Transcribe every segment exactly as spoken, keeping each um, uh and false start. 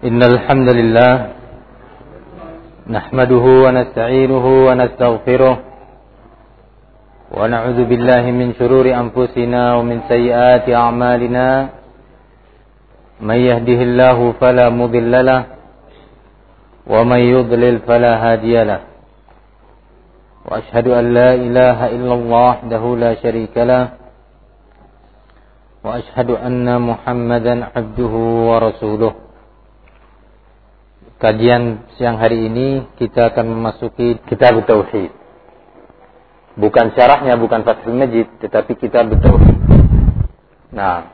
إن الحمد لله نحمده ونستعينه ونستغفره ونعوذ بالله من شرور أنفسنا ومن سيئات أعمالنا من يهده الله فلا مضل له ومن يضلل فلا هادي له وأشهد أن لا إله إلا الله وحده لا شريك له وأشهد أن محمدا عبده ورسوله. Kajian siang hari ini kita akan memasuki Kitab Tauhid. Bukan syarahnya, bukan Fathul Majid, tetapi Kitab Tauhid. Nah,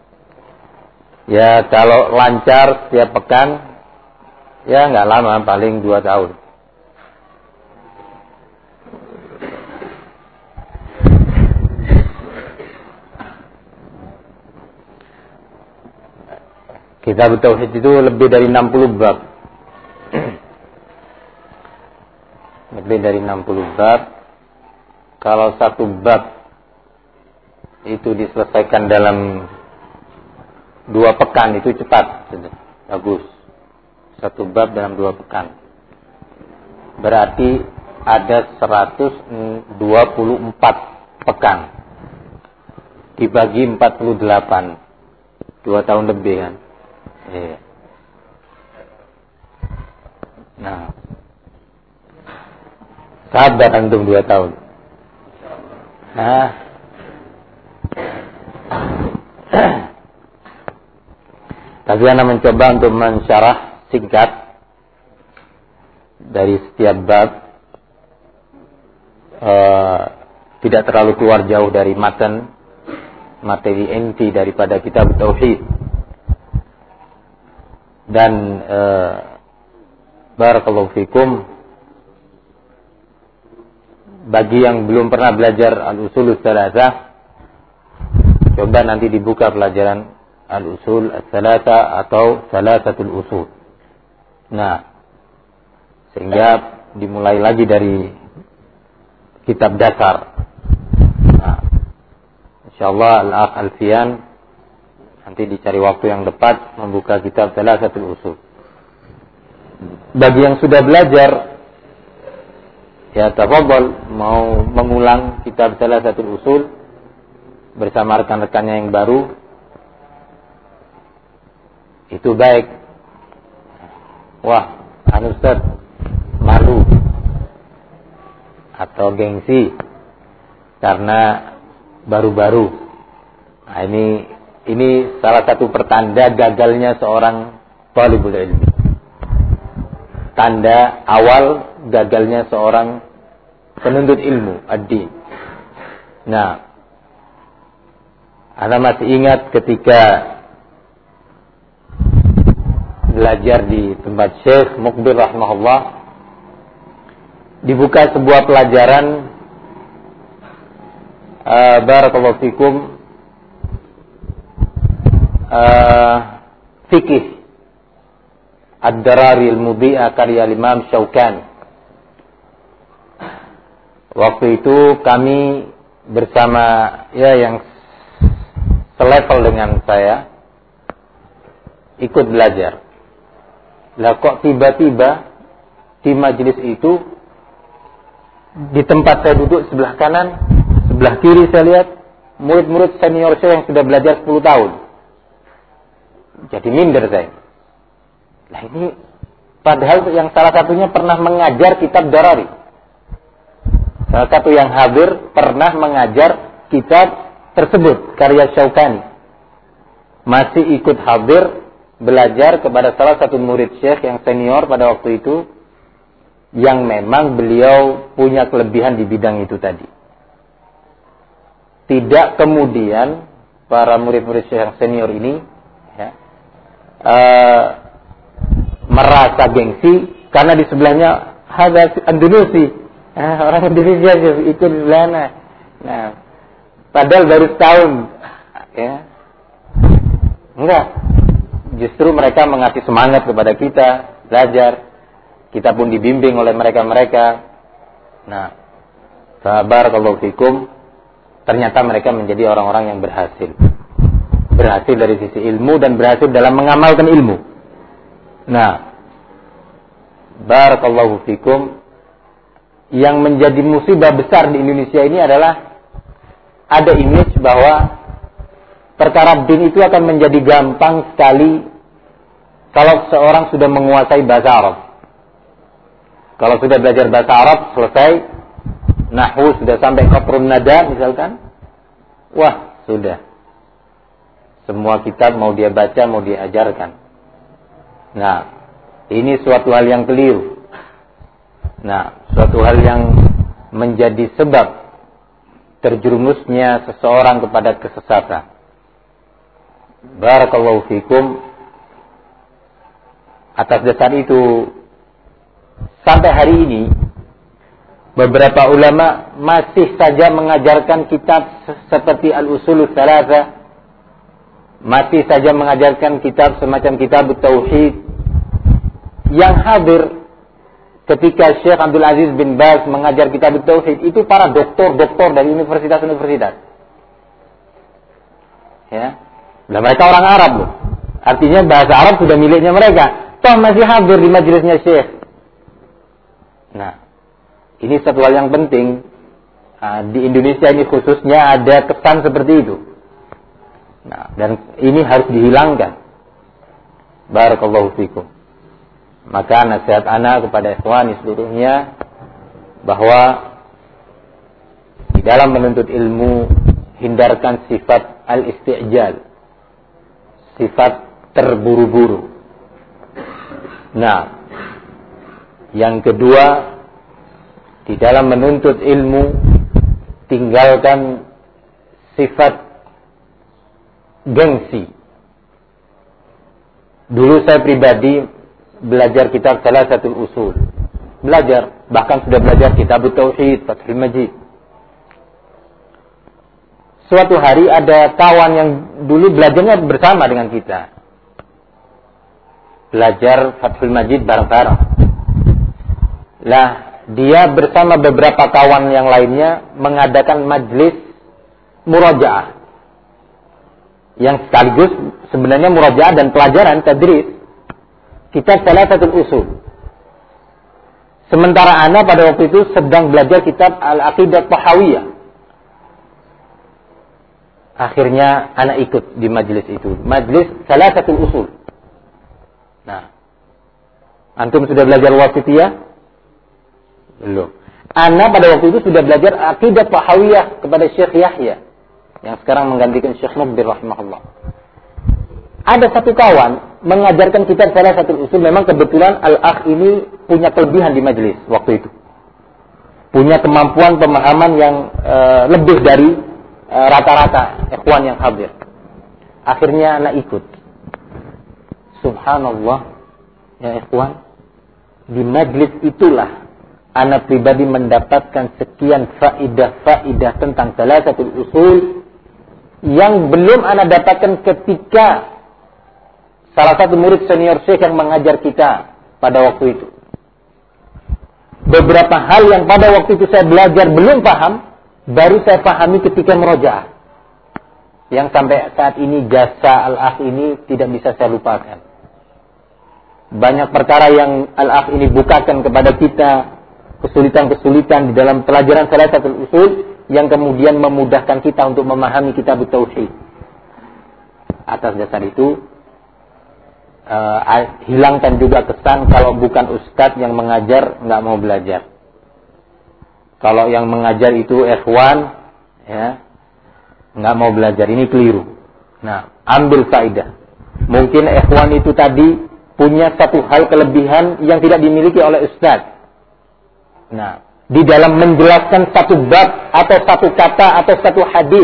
ya kalau lancar setiap pekan, ya nggak lama, paling dua tahun. Kitab Tauhid itu lebih dari enam puluh bab. Lebih dari enam puluh bab. Kalau satu bab itu diselesaikan dalam dua pekan itu cepat, bagus. Satu bab dalam dua pekan. Berarti ada seratus dua puluh empat pekan. Dibagi empat puluh delapan. Dua tahun lebih kan. Iya. Nah, sabar antum dua tahun. Nah, tapi anda mencoba untuk mensyarah singkat dari setiap bab, uh, tidak terlalu keluar jauh dari matan materi inti daripada Kitab Tauhid. Dan uh, barakallahu fikum, bagi yang belum pernah belajar al-usul ats-tsalatsah, coba nanti dibuka pelajaran al-usul ats-tsalatsah atau tsalatsatul usul. Nah, sehingga dimulai lagi dari kitab dasar. Nah, insyaallah al-akh Alfian nanti dicari waktu yang tepat membuka kitab tsalatsatul usul. Bagi yang sudah belajar, ya tafadhol, mau mengulang kitab tsalatsatul usul bersama rekan-rekannya yang baru, itu baik. Wah, anu Ustaz, malu atau gengsi karena baru-baru. Nah, ini ini salah satu pertanda gagalnya seorang talibul ilmi. Tanda awal gagalnya seorang penuntut ilmu ad-din. Nah, Anda masih ingat ketika belajar di tempat Syekh Muqbil rahimahullah, dibuka sebuah pelajaran uh, barakallahu fikum, uh, fikih Ad-Darari al-Mudhi'ah karya Imam Syaukani. Waktu itu kami bersama ya yang selevel dengan saya ikut belajar. Lah kok tiba-tiba di majelis itu, di tempat saya duduk sebelah kanan, sebelah kiri saya lihat murid-murid senior saya yang sudah belajar sepuluh tahun. Jadi minder saya. Nah ini padahal yang salah satunya pernah mengajar kitab Darari. Salah satu yang hadir pernah mengajar kitab tersebut, karya Syaukani. Masih ikut hadir belajar kepada salah satu murid Syekh yang senior pada waktu itu, yang memang beliau punya kelebihan di bidang itu tadi. Tidak kemudian para murid-murid Syekh yang senior ini ya, uh, merasa gengsi karena di sebelahnya ada Andalusi, nah, orang Indonesia ikut di sana. Nah, padahal baru setahun, ya, enggak. Justru mereka mengasih semangat kepada kita belajar. Kita pun dibimbing oleh mereka-mereka. Nah, barakallahu fikum, ternyata mereka menjadi orang-orang yang berhasil. Berhasil dari sisi ilmu dan berhasil dalam mengamalkan ilmu. Nah, barakallahu fikum, yang menjadi musibah besar di Indonesia ini adalah ada image bahwa perkara din itu akan menjadi gampang sekali kalau seorang sudah menguasai bahasa Arab. Kalau sudah belajar bahasa Arab, selesai, nahwu sudah sampai qatrun nada misalkan, wah sudah. Semua kitab mau dia baca, mau dia ajarkan. Nah, ini suatu hal yang keliru. Nah, suatu hal yang menjadi sebab terjerumusnya seseorang kepada kesesatan. Barakallahu fikum. Atas dasar itu, sampai hari ini beberapa ulama masih saja mengajarkan kitab seperti Al-Usulul Tsalatsa, masih saja mengajarkan kitab semacam kitab Tauhid. Yang hadir ketika Syekh Abdul Aziz bin Baz mengajar kitab Tauhid itu para doktor-doktor dari universitas-universitas. Ya, dan mereka orang Arab loh. Artinya bahasa Arab sudah miliknya mereka. Toh masih hadir di majelisnya Syekh. Nah, ini satu hal yang penting. Nah, di Indonesia ini khususnya ada kesan seperti itu. Nah, dan ini harus dihilangkan. Barakallahu fikum. Maka nasihat ana kepada ikhwani seluruhnya bahwa di dalam menuntut ilmu hindarkan sifat al-isti'jal, sifat terburu-buru. Nah, yang kedua, di dalam menuntut ilmu tinggalkan sifat gengsi. Dulu saya pribadi belajar kitab Thalatsatul Usul. Belajar, bahkan sudah belajar kitab Tauhid, Fathul Majid. Suatu hari ada kawan yang dulu belajarnya bersama dengan kita. Belajar Fathul Majid bareng-bareng. Lah, dia bersama beberapa kawan yang lainnya mengadakan majlis murajaah. Yang sekaligus sebenarnya murajaah dan pelajaran tadris kitab Thalatsatul Usul. Sementara ana pada waktu itu sedang belajar kitab Al-Aqidah Tahawiyah. Akhirnya ana ikut di majlis itu, majlis Thalatsatul Usul. Nah, antum sudah belajar Wasithiyah? Belum. Ana pada waktu itu sudah belajar Aqidah Tahawiyah kepada Syekh Yahya yang sekarang menggantikan Syekh Mukbir rahimahullah. Ada satu kawan mengajarkan kitab Thalatsatul Usul. Memang kebetulan al-akh ini punya kelebihan di majelis waktu itu. Punya kemampuan pemahaman yang e, lebih dari e, rata-rata ikhwan yang hadir. Akhirnya anak ikut. Subhanallah, ya ikhwan, di majelis itulah anak pribadi mendapatkan sekian faidah-faidah tentang Thalatsatul Usul yang belum anak dapatkan ketika salah satu murid senior Syekh yang mengajar kita pada waktu itu. Beberapa hal yang pada waktu itu saya belajar belum paham, baru saya pahami ketika murojaah. Yang sampai saat ini jasa al-akh ini tidak bisa saya lupakan. Banyak perkara yang al-akh ini bukakan kepada kita, kesulitan-kesulitan di dalam pelajaran Thalatsatul Usul yang kemudian memudahkan kita untuk memahami kitab Tauhid. Atas dasar itu, Uh, hilangkan juga kesan kalau bukan ustadz yang mengajar nggak mau belajar. Kalau yang mengajar itu ikhwan, ya, nggak mau belajar, ini keliru. Nah, ambil faedah. Mungkin ikhwan itu tadi punya satu hal kelebihan yang tidak dimiliki oleh ustadz. Nah, di dalam menjelaskan satu bab atau satu kata atau satu hadis.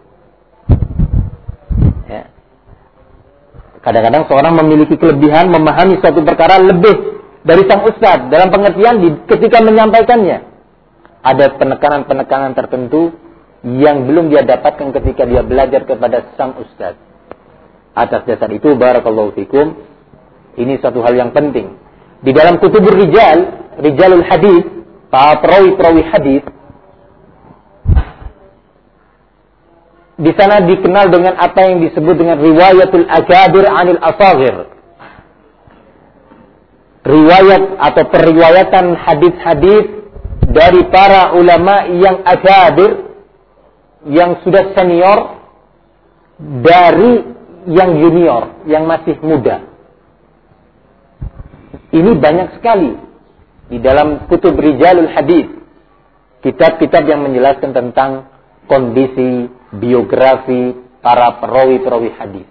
Kadang-kadang seorang memiliki kelebihan memahami suatu perkara lebih dari sang ustadz dalam pengertian di, ketika menyampaikannya. Ada penekanan-penekanan tertentu yang belum dia dapatkan ketika dia belajar kepada sang ustadz. Atas dasar itu, barakallahu fikum, ini suatu hal yang penting. Di dalam kutubur rijal, rijalul hadis, para perawi-perawi hadis, di sana dikenal dengan apa yang disebut dengan riwayatul akabir anil asaghir. riwayat atau periwayatan hadis-hadis dari para ulama yang akabir, yang sudah senior, dari yang junior, yang masih muda. Ini banyak sekali di dalam kutub rijalul hadis, kitab-kitab yang menjelaskan tentang kondisi biografi para perawi-perawi hadis.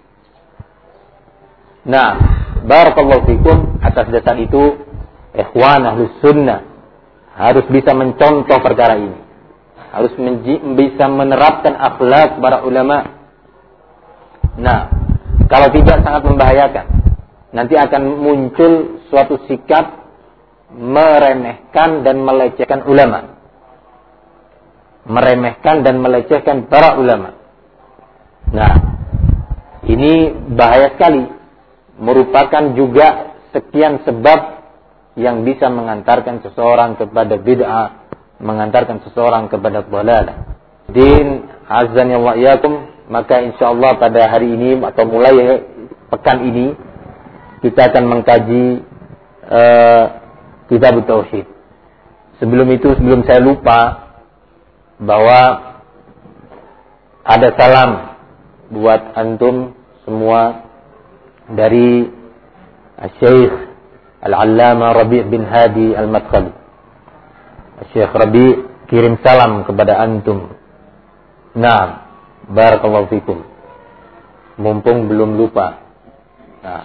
Nah, barakallahu fikum, atas dasar itu ikhwan ahlus sunnah harus bisa mencontoh perkara ini, harus menji- bisa menerapkan akhlak para ulama. Nah, kalau tidak sangat membahayakan. Nanti akan muncul suatu sikap meremehkan dan melecehkan ulama. Meremehkan dan melecehkan para ulama. Nah, ini bahaya sekali. Merupakan juga sekian sebab yang bisa mengantarkan seseorang kepada bid'ah, mengantarkan seseorang kepada dhalalah. Din azan ya wa iyyakum, maka insyaallah pada hari ini atau mulai pekan ini kita akan mengkaji uh, kitab tauhid. Sebelum itu, sebelum saya lupa, bahwa ada salam buat antum semua dari Syekh Al-Allamah Rabi' bin Hadi Al-Madkhali. Syekh Rabi' kirim salam kepada antum. Nah, barakallahu fikum. Mumpung belum lupa. Nah,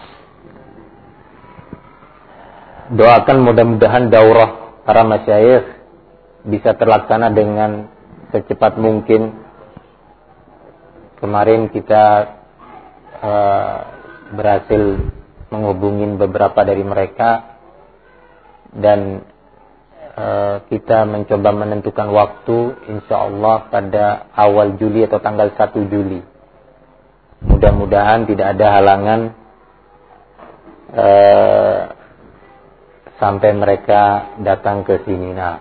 doakan mudah-mudahan daurah para masyayikh bisa terlaksana dengan secepat mungkin. Kemarin kita uh, berhasil menghubungi beberapa dari mereka dan uh, kita mencoba menentukan waktu insyaallah pada awal Juli atau tanggal satu Juli. Mudah-mudahan tidak ada halangan uh, sampai mereka datang ke sini. Nah,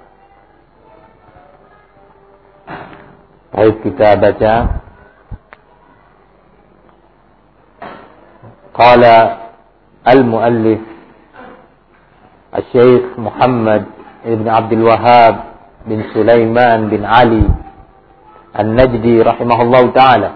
baik, kita baca. Qala al-muallif Al-Syekh Muhammad ibn Abdul Wahhab bin Sulaiman bin Ali An-Najdi rahimahullah ta'ala.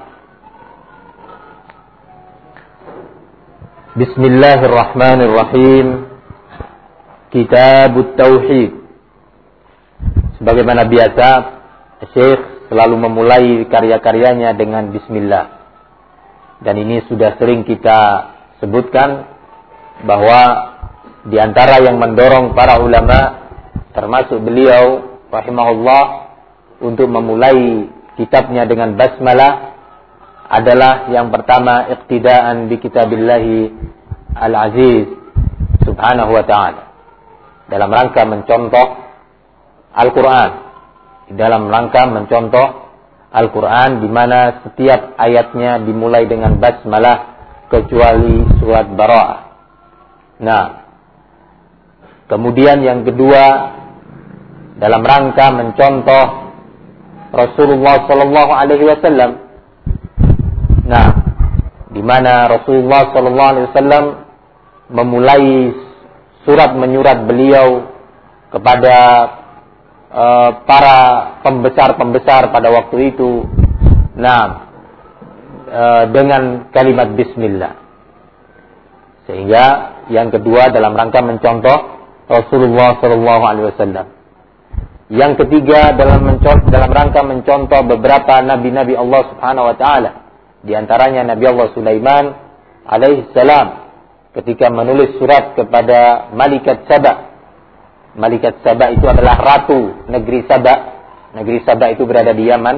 Bismillahirrahmanirrahim. Kitabut Tauhid. Sebagaimana biasa, Syekh selalu memulai karya-karyanya dengan bismillah. Dan ini sudah sering kita sebutkan bahwa di antara yang mendorong para ulama termasuk beliau rahimahullah untuk memulai kitabnya dengan basmalah adalah yang pertama iqtidaan bi kitabillahi al-aziz subhanahu wa ta'ala, dalam rangka mencontoh Al-Quran, dalam rangka mencontoh Al-Quran di mana setiap ayatnya dimulai dengan basmalah kecuali surat Bara'ah. Nah, kemudian yang kedua dalam rangka mencontoh Rasulullah sallallahu alaihi wasallam. Nah, di mana Rasulullah sallallahu alaihi wasallam memulai surat menyurat beliau kepada uh, para pembesar-pembesar pada waktu itu. Nah, uh, dengan kalimat bismillah. Sehingga yang kedua dalam rangka mencontoh Rasulullah sallallahu alaihi wasallam. Yang ketiga dalam mencontoh, dalam rangka mencontoh beberapa nabi-nabi Allah Subhanahu wa taala. Di antaranya Nabi Allah Sulaiman alaihi salam ketika menulis surat kepada Malikat Saba. Malikat Saba itu adalah ratu negeri Saba. Negeri Saba itu berada di Yaman.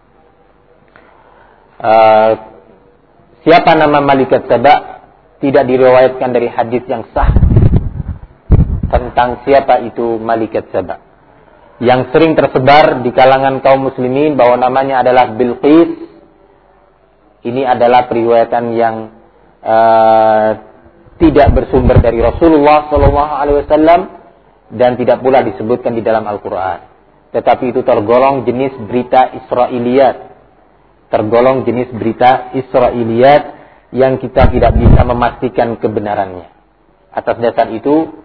Uh, siapa nama Malikat Saba? Tidak diriwayatkan dari hadis yang sah tentang siapa itu Malikat Saba. Yang sering tersebar di kalangan kaum muslimin bahwa namanya adalah Bilqis. Ini adalah periwayatan yang uh, tidak bersumber dari Rasulullah sallallahu alaihi wasallam dan tidak pula disebutkan di dalam Al-Quran. Tetapi itu tergolong jenis berita Israiliyat. Tergolong jenis berita Israiliyat yang kita tidak bisa memastikan kebenarannya. Atas dasar itu,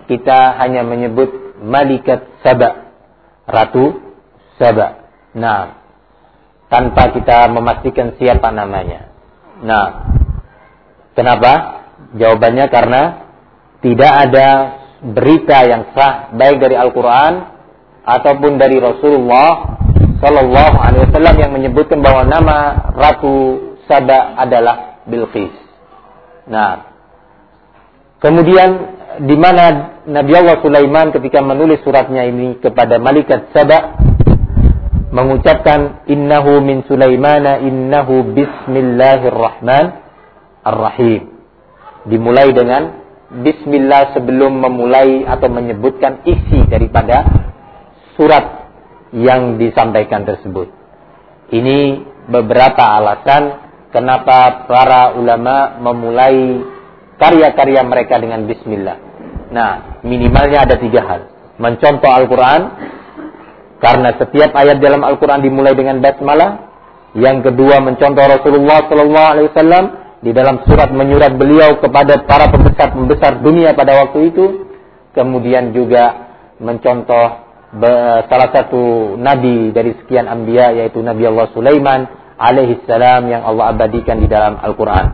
kita hanya menyebut Malikat Saba, Ratu Saba. Nah, tanpa kita memastikan siapa namanya. Nah, kenapa? Jawabannya karena tidak ada berita yang sah baik dari Al-Quran ataupun dari Rasulullah Sallallahu Alaihi Wasallam yang menyebutkan bahwa nama Ratu Saba adalah Bilqis. Nah, kemudian di mana Nabi Allah Sulaiman ketika menulis suratnya ini kepada Malikat Saba mengucapkan innahu min Sulaimana innahu bismillahirrahmanirrahim. Dimulai dengan bismillah sebelum memulai atau menyebutkan isi daripada surat yang disampaikan tersebut. Ini beberapa alasan kenapa para ulama memulai karya-karya mereka dengan bismillah. Nah, minimalnya ada tiga hal. Mencontoh Al-Quran, karena setiap ayat dalam Al-Quran dimulai dengan basmalah. Yang kedua, mencontoh Rasulullah Sallallahu Alaihi Wasallam di dalam surat menyurat beliau kepada para pembesar-pembesar dunia pada waktu itu. Kemudian juga mencontoh salah satu nabi dari sekian anbiya, yaitu Nabi Allah Sulaiman alaihi salam yang Allah abadikan di dalam Al-Quran.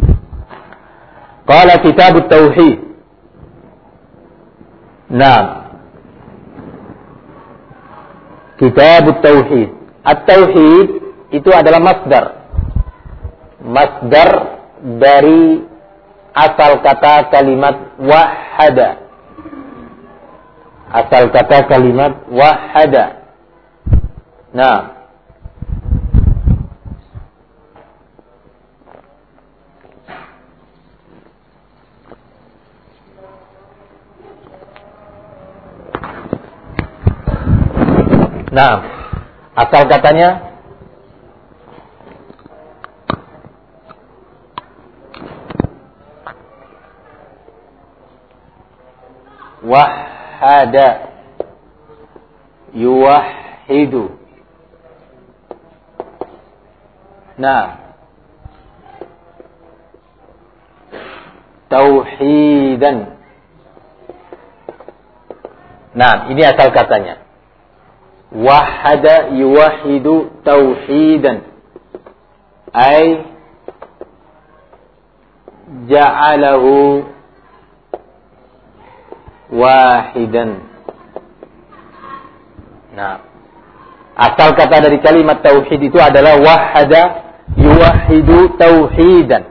Qala kitabut tauhid. Nah, kitabut tauhid. At-tauhid itu adalah masdar. Masdar dari asal kata kalimat wahada. Asal kata kalimat wahada. Nah, Nah, asal katanya wahada, yuwahidu. Nah, tauhidan. Nah, ini asal katanya. Wahada yuwahidu tauhidan, ay ja'alahu wahidan. Nah, asal kata dari kalimat tauhid itu adalah wahada yuwahidu tauhidan,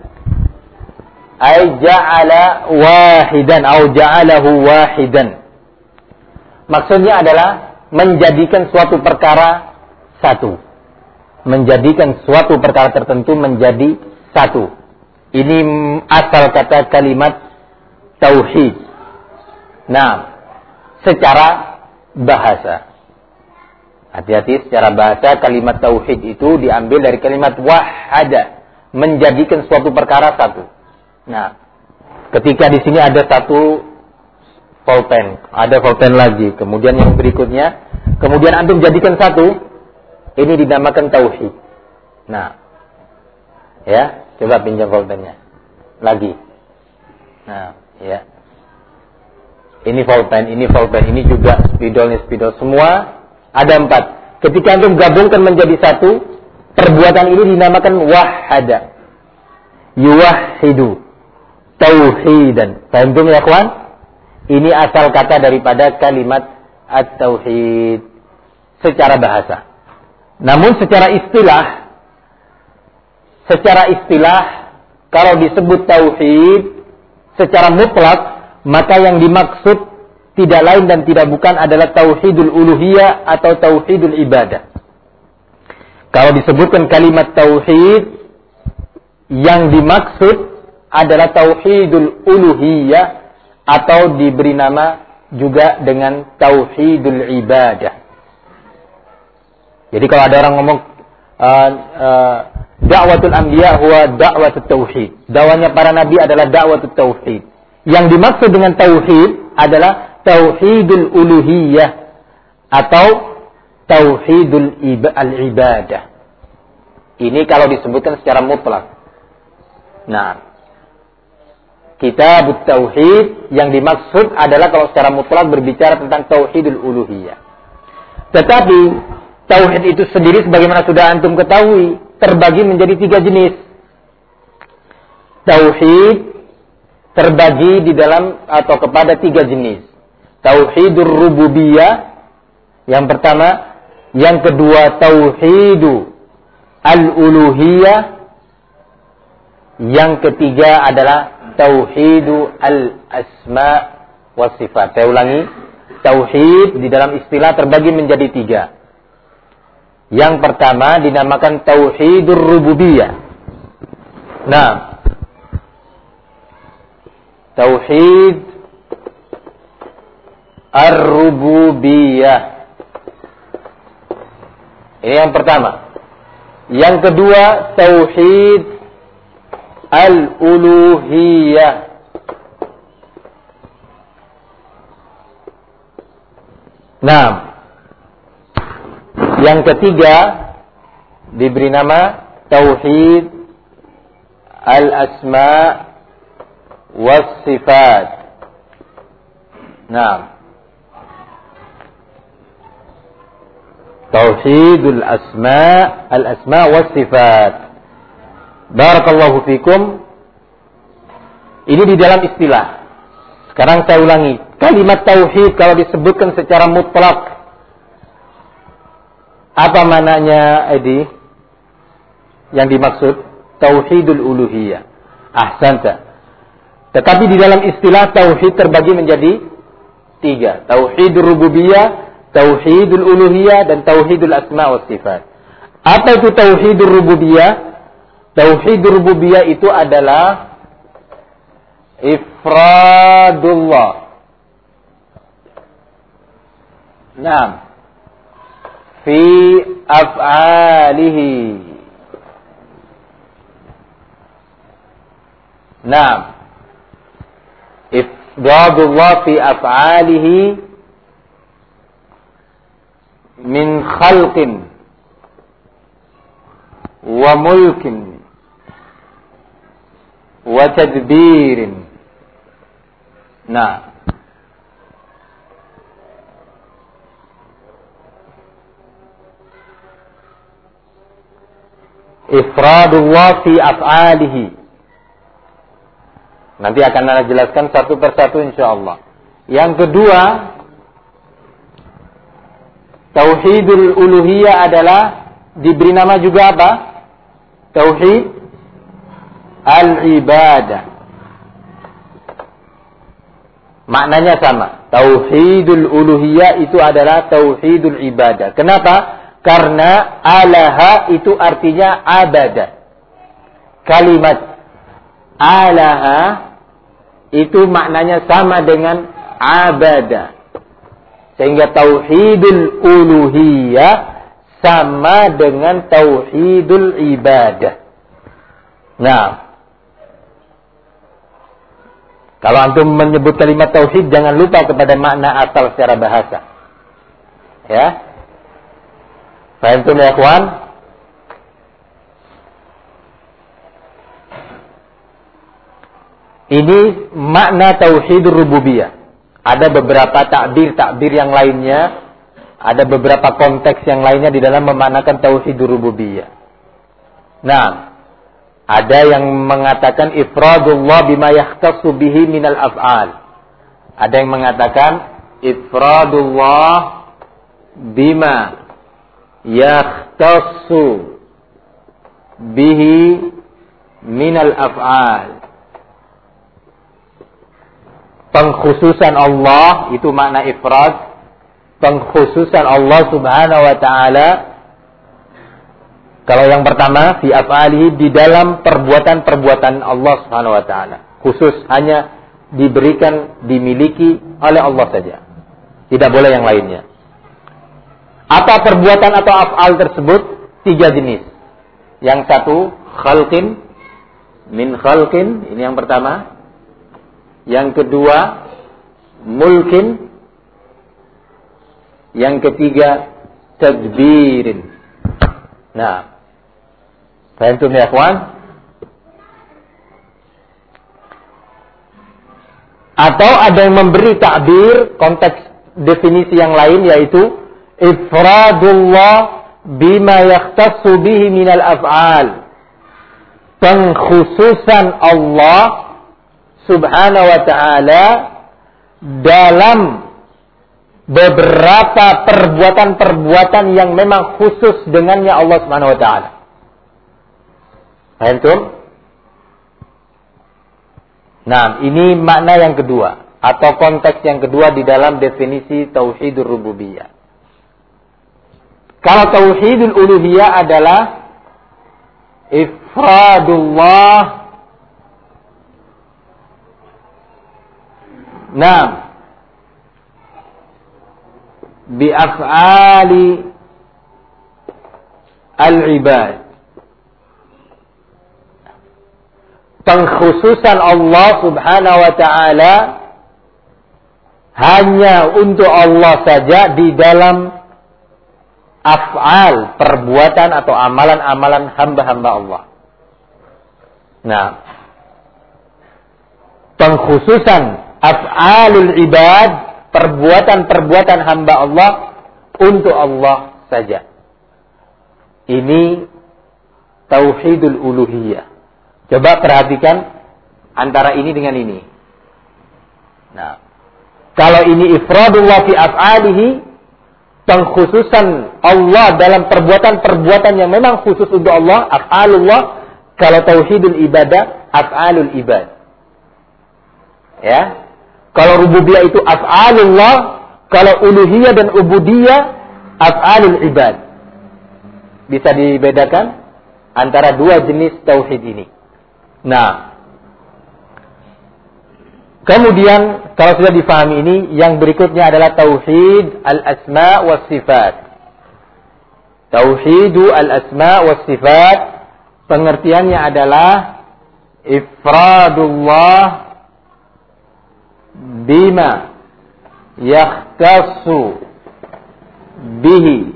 ay ja'ala wahidan atau ja'alahu wahidan. Maksudnya adalah menjadikan suatu perkara satu. Menjadikan suatu perkara tertentu menjadi satu. Ini asal kata kalimat tauhid. Nah, secara bahasa. Hati-hati, secara bahasa kalimat tauhid itu diambil dari kalimat wahada. Menjadikan suatu perkara satu. Nah, ketika di sini ada satu pulpen, ada pulpen lagi, kemudian yang berikutnya, kemudian antum jadikan satu, ini dinamakan tauhid. Nah, ya, coba pinjam pulpennya lagi. Nah, ya, ini pulpen, ini pulpen, ini juga spidol, ini spidol, semua ada empat. Ketika antum gabungkan menjadi satu, perbuatan ini dinamakan wahada, yuwahidu, tauhidan. Paham ya, kawan? Ini asal kata daripada kalimat at-tauhid secara bahasa. Namun secara istilah, secara istilah kalau disebut tauhid secara mutlak, maka yang dimaksud tidak lain dan tidak bukan adalah tauhidul uluhiyah atau tauhidul ibadah. Kalau disebutkan kalimat tauhid, yang dimaksud adalah tauhidul uluhiyah atau diberi nama juga dengan tauhidul ibadah. Jadi kalau ada orang ngomong uh, uh, da'watul anbiya huwa da'watut tauhid, dakwahnya para nabi adalah da'watut tauhid. Yang dimaksud dengan tauhid adalah tauhidul uluhiyah atau tauhidul ibadah. Ini kalau disebutkan secara mutlak. Nah, kitab tauhid, yang dimaksud adalah kalau secara mutlak berbicara tentang tauhidul uluhiyah. Tetapi tauhid itu sendiri sebagaimana sudah antum ketahui terbagi menjadi tiga jenis. Tauhid terbagi di dalam atau kepada tiga jenis. Tauhidur rububiyah yang pertama, yang kedua tauhidu al-uluhiyah, yang ketiga adalah tauhidu al-asma wa sifat. Saya ulangi, tauhid di dalam istilah terbagi menjadi tiga. Yang pertama dinamakan tauhidur rububiyah. Nah, tauhid ar-rububiyah. Ini yang pertama. Yang kedua, tauhid al-uluhiyah. Nah, yang ketiga diberi nama tauhid al-asma was sifat. Nah, tauhidul asma, al-asma was sifat. Barakallahu fikum. Ini di dalam istilah. Sekarang saya ulangi. Kalimat tauhid kalau disebutkan secara mutlak, apa maknanya, Edi? Yang dimaksud tauhidul uluhiyah. Ahsanta. Tetapi di dalam istilah tauhid terbagi menjadi tiga. Tauhidur rububiyah, tauhidul uluhiyah, dan tauhidul asma wa sifat. Apa itu tauhidur rububiyah? Tauhidur rububiyah itu adalah ifradullah. Naam. Fi af'alihi. Naam. Ifradullah fi af'alihi min khalqin wa mulkin wa tadbirin. Nah, ifradullah fi af'alihi. Nanti akan saya jelaskan satu persatu insyaallah. Yang kedua, tauhidul uluhiyah adalah diberi nama juga apa? Tauhid al-ibadah. Maknanya sama. Tauhidul uluhiyah itu adalah tauhidul ibadah. Kenapa? Karena alaha itu artinya abada. Kalimat alaha itu maknanya sama dengan abada. Sehingga tauhidul uluhiyah sama dengan tauhidul ibadah. Nah, kalau antum menyebut kalimat tauhid, jangan lupa kepada makna asal secara bahasa. Ya. Paham tuh ya, kawan? Ini makna tauhidur rububiyah. Ada beberapa takbir-takbir yang lainnya, ada beberapa konteks yang lainnya di dalam memaknakan tauhidur rububiyah. Nah, ada yang mengatakan ifradullah bima yahtassu bihi minal af'al. Ada yang mengatakan ifradullah bima yahtassu bihi minal af'al. Pengkhususan Allah itu makna ifrad. Pengkhususan Allah Subhanahu wa taala. Kalau yang pertama fi af'alihi, di dalam perbuatan-perbuatan Allah Subhanahu wa taala. Khusus hanya diberikan, dimiliki oleh Allah saja. Tidak boleh yang lainnya. Apa perbuatan atau af'al tersebut? Tiga jenis. Yang satu khalqin, min khalqin, ini yang pertama. Yang kedua mulkin. Yang ketiga tadbirin. Nah, faham ya kawan? Atau ada yang memberi takbir, konteks definisi yang lain, yaitu ifradullah bima yakhtassu bihi minal af'al. Pengkhususan Allah subhanahu wa ta'ala dalam beberapa perbuatan-perbuatan yang memang khusus dengannya Allah subhanahu wa ta'ala. Paham tuh? Nah, ini makna yang kedua atau konteks yang kedua di dalam definisi tauhidur rububiyah. Kalau tauhidul uluhiyah adalah ifradullah, nah, bi af'ali al-ibad. Pengkhususan Allah subhanahu wa ta'ala hanya untuk Allah saja di dalam af'al, perbuatan atau amalan-amalan hamba-hamba Allah. Nah, pengkhususan af'alul ibad, perbuatan-perbuatan hamba Allah untuk Allah saja. Ini tauhidul uluhiyah. Coba perhatikan antara ini dengan ini. Nah, kalau ini ifradullah fi af'alihi, pengkhususan Allah dalam perbuatan-perbuatan yang memang khusus untuk Allah, af'alullah. Kalau tauhidul ibadah, af'alul ibad. Ya. Kalau rububiyah itu af'alullah, kalau uluhiyah dan ubudiyah, af'alul ibad. Bisa dibedakan antara dua jenis tauhid ini. Nah, kemudian kalau sudah difahami ini, yang berikutnya adalah tauhid al-asma wa sifat. Tauhidu al-asma wa sifat, pengertiannya adalah ifradullah bima yakhtassu bihi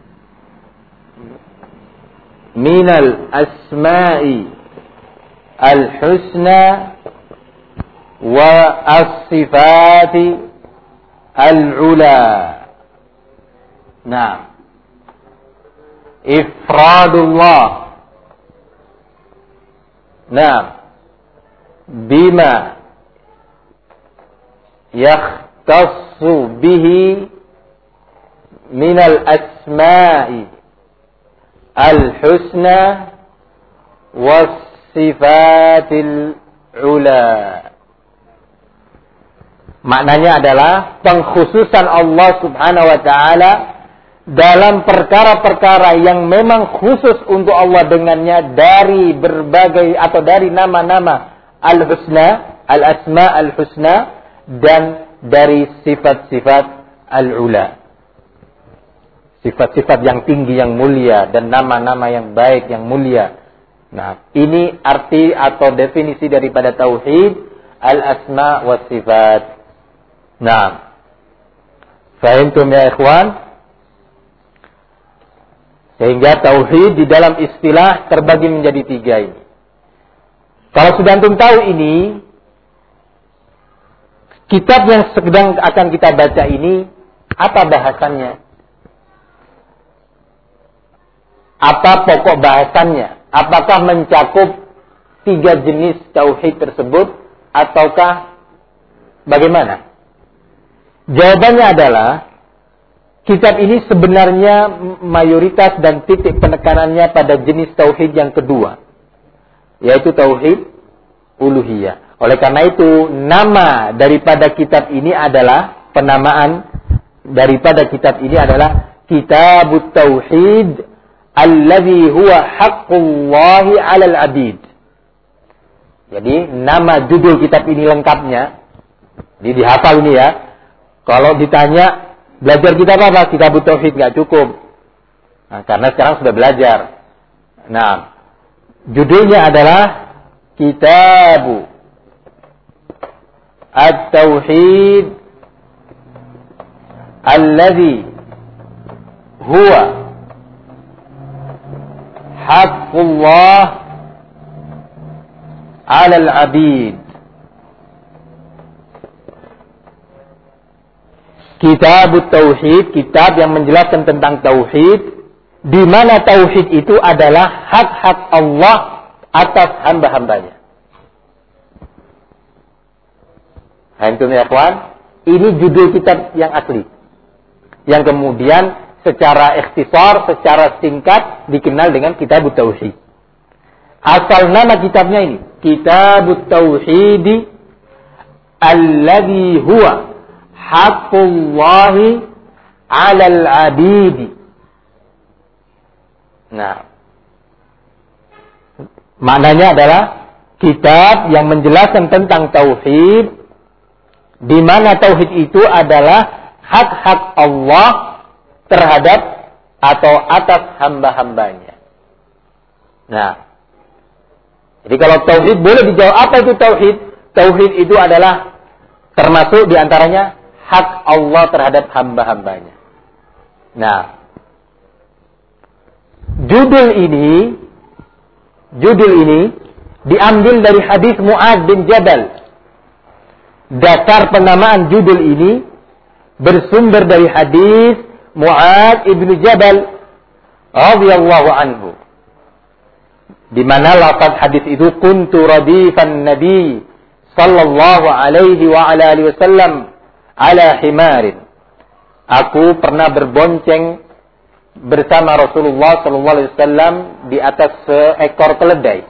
minal asma'i al-husna wa as-sifati al-ula. Nah, ifradullah, nah, bima yakhtassu bihi minal asma'i al-husna was sifatil ula. Maknanya adalah pengkhususan Allah subhanahu wa ta'ala dalam perkara-perkara yang memang khusus untuk Allah dengannya dari berbagai atau dari nama-nama al-husna, al-asma al-husna, dan dari sifat-sifat al-ula. Sifat-sifat yang tinggi, yang mulia, dan nama-nama yang baik, yang mulia. Nah, ini arti atau definisi daripada tauhid al-asma wa sifat. Nah, fahimtum ya ikhwan? Sehingga tauhid di dalam istilah terbagi menjadi tiga ini. Kalau sudah antum tahu ini, kitab yang sedang akan kita baca ini, apa bahasannya? Apa pokok bahasannya? Apakah mencakup tiga jenis tauhid tersebut ataukah bagaimana? Jawabannya adalah kitab ini sebenarnya mayoritas dan titik penekanannya pada jenis tauhid yang kedua, yaitu tauhid uluhiyah. Oleh karena itu, nama daripada kitab ini adalah penamaan daripada kitab ini adalah Kitabut Tauhid alladzi huwa haqqullahi 'alal 'abid. Jadi nama judul kitab ini lengkapnya, di dihafal ini ya. Kalau ditanya belajar kitab apa? Kitabut Tauhid enggak cukup. Nah, karena sekarang sudah belajar. Nah, judulnya adalah Kitabu At-Tauhid alladzi huwa haqqullah 'alal 'abid. Kitabut Tauhid, kitab yang menjelaskan tentang tauhid, di mana tauhid itu adalah hak-hak Allah atas hamba-hambanya. Antum ya kawan, ini judul kitab yang asli. Yang kemudian secara ikhtisar, secara singkat dikenal dengan Kitabut Tauhid. Asal nama kitabnya ini, Kitabut Tauhid alladhi huwa haqqullahi 'alal 'abidi. Nah, maknanya adalah kitab yang menjelaskan tentang tauhid, di mana tauhid itu adalah hak-hak Allah terhadap atau atas hamba-hambanya. Nah, jadi kalau tauhid boleh dijawab, apa itu tauhid? Tauhid itu adalah termasuk diantaranya hak Allah terhadap hamba-hambanya. Nah, judul ini, judul ini diambil dari hadis Mu'adz bin Jabal. Dasar penamaan judul ini bersumber dari hadis Mu'adz bin Jabal radhiyallahu anhu, di mana lafaz hadis itu kuntu radifan nabi sallallahu alaihi wa ala alihi wasallam ala himarin. Aku pernah berbonceng bersama Rasulullah sallallahu alaihi wasallam di atas seekor keledai.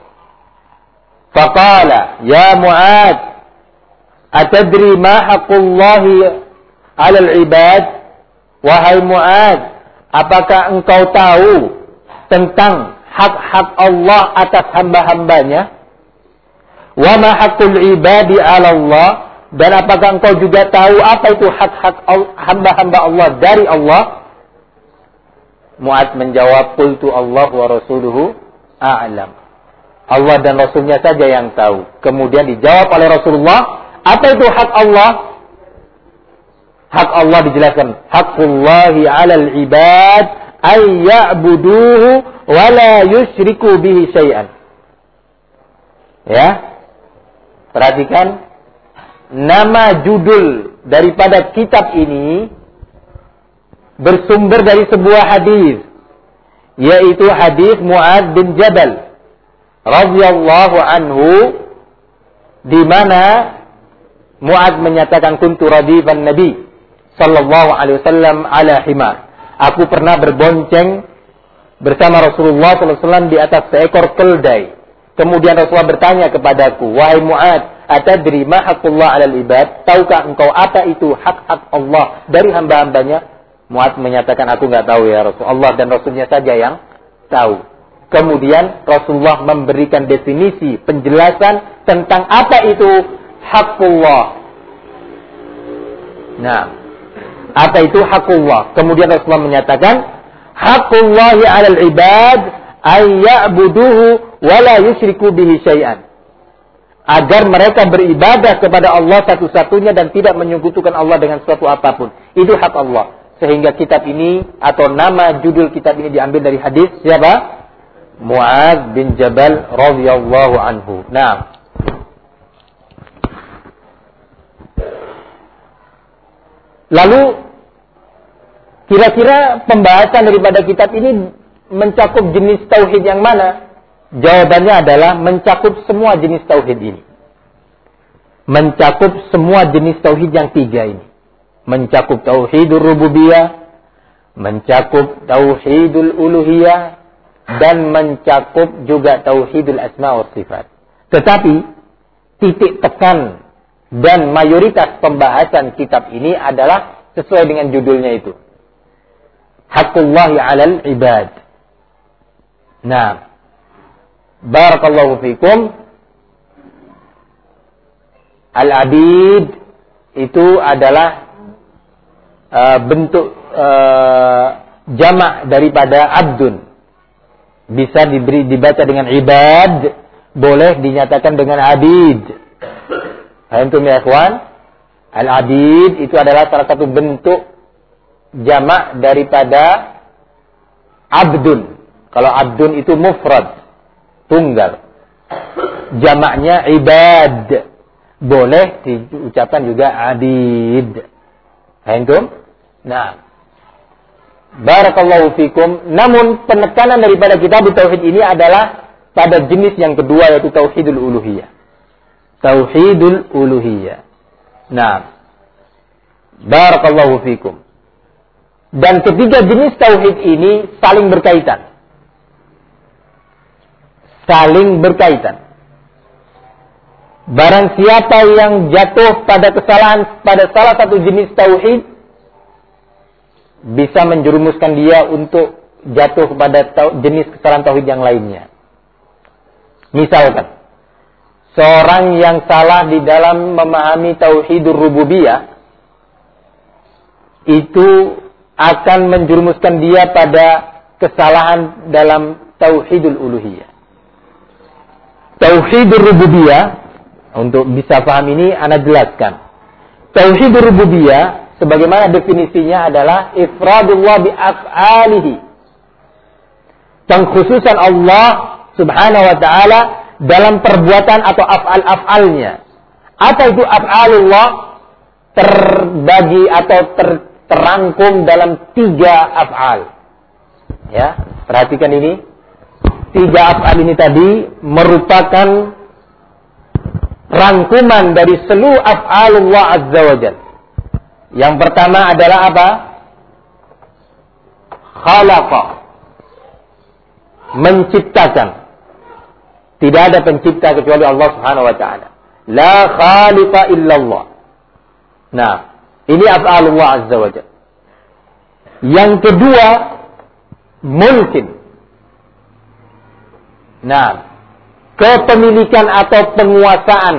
Faqala ya Mu'adz, atadri ma haqqullahi 'alal 'ibad? Wahai Mu'adz, apakah engkau tahu tentang hak-hak Allah atas hamba-hambanya? Wa ma haqqul 'ibadi 'ala Allah? Dan apakah engkau juga tahu apa itu hak-hak hamba-hamba Allah dari Allah? Mu'adz menjawab, qultu Allah wa rasuluhu a'lam. Allah dan Rasulnya saja yang tahu. Kemudian dijawab oleh Rasulullah, apa itu hak Allah? Hak Allah dijelaskan, haqqullahi 'alal 'ibad ay ya'buduhu wa la yusyriku bihi syai'an. Ya. Perhatikan nama judul daripada kitab ini bersumber dari sebuah hadis, yaitu hadis Mu'adz bin Jabal radhiyallahu anhu, di mana Mu'adz menyatakan kuntu radifan nabi sallallahu alaihi wasallam ala himar. Aku pernah berbonceng bersama Rasulullah sallallahu alaihi wasallam di atas seekor keldai. Kemudian Rasulullah bertanya kepadaku, wahai Mu'adz, atadri ma haqqullah 'alal ibad? Tahukah engkau apa itu hak-hak Allah dari hamba-hambanya? Mu'adz menyatakan, aku enggak tahu ya Rasul. Allah dan Rasulnya saja yang tahu. Kemudian Rasulullah memberikan definisi, penjelasan tentang apa itu haqqullah. Nah, apa itu haqqullah? Kemudian Rasulullah menyatakan, haqqullahi 'alal ibad ay ya'buduhu wa la yusyriku bihi syai'an. Agar mereka beribadah kepada Allah satu-satunya dan tidak menyekutukan Allah dengan sesuatu apapun. Itu hak Allah. Sehingga kitab ini atau nama judul kitab ini diambil dari hadis siapa? Mu'adz bin Jabal radhiyallahu anhu. Nah, lalu kira-kira pembahasan daripada kitab ini mencakup jenis tauhid yang mana? Jawabannya adalah mencakup semua jenis tauhid ini. Mencakup semua jenis tauhid yang tiga ini. Mencakup tauhidur rububiyah, mencakup tauhidul uluhiyah, dan mencakup juga tauhidul asma wa sifat. Tetapi titik tekan dan mayoritas pembahasan kitab ini adalah sesuai dengan judulnya itu, haqqullahi 'alal ibad. Nah, barakallahu fikum. Al-abid itu adalah uh, bentuk uh, jamak daripada abdun. Bisa diberi dibaca dengan ibad, boleh dinyatakan dengan abid. Antum ya ikhwan, al-abid itu adalah salah satu bentuk jamak daripada abdun. Kalau abdun itu mufrad, tunggal. Jamaknya ibad. Boleh diucapkan juga abid. Antum? Nah. Barakallahu fikum. Namun penekanan daripada kitab tauhid ini adalah pada jenis yang kedua, yaitu tauhidul uluhiyah. Tauhidul uluhiyah. Nah. Barakallahu fikum. Dan ketiga jenis tauhid ini saling berkaitan. Saling berkaitan. Barang siapa yang jatuh pada kesalahan pada salah satu jenis tauhid, bisa menjerumuskan dia untuk jatuh kepada jenis kesalahan tauhid yang lainnya. Misalkan, seorang yang salah di dalam memahami tauhidur rububiyah, itu akan menjerumuskan dia pada kesalahan dalam tauhidul uluhiyah. Tauhidur rububiyah, untuk bisa paham ini, ana jelaskan. Tauhidur rububiyah, sebagaimana definisinya adalah ifradullah bi af'alihi. Pengkhususan Allah subhanahu wa ta'ala dalam perbuatan atau af'al-af'alnya. Apa itu af'alullah? Terbagi atau ter, terangkum dalam tiga af'al. Ya, perhatikan ini. Tiga af'al ini tadi merupakan rangkuman dari seluruh af'alullah azza wa jalla. Yang pertama adalah apa? Khalaqa. Menciptakan. Tidak ada pencipta kecuali Allah subhanahu wa ta'ala. La khaliqa illallah. Nah, ini af'alullah azza wa jalla. Yang kedua, mulkin. Nah, kepemilikan atau penguasaan.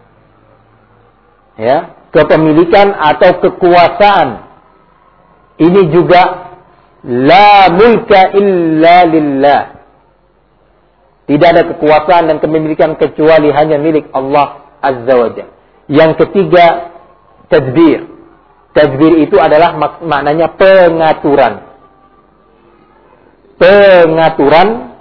Ya, kepemilikan atau kekuasaan. Ini juga la mulka illa lillah. Tidak ada kekuasaan dan kepemilikan kecuali hanya milik Allah azza wa jalla. Yang ketiga, tadbir. Tadbir itu adalah mak- maknanya pengaturan. Pengaturan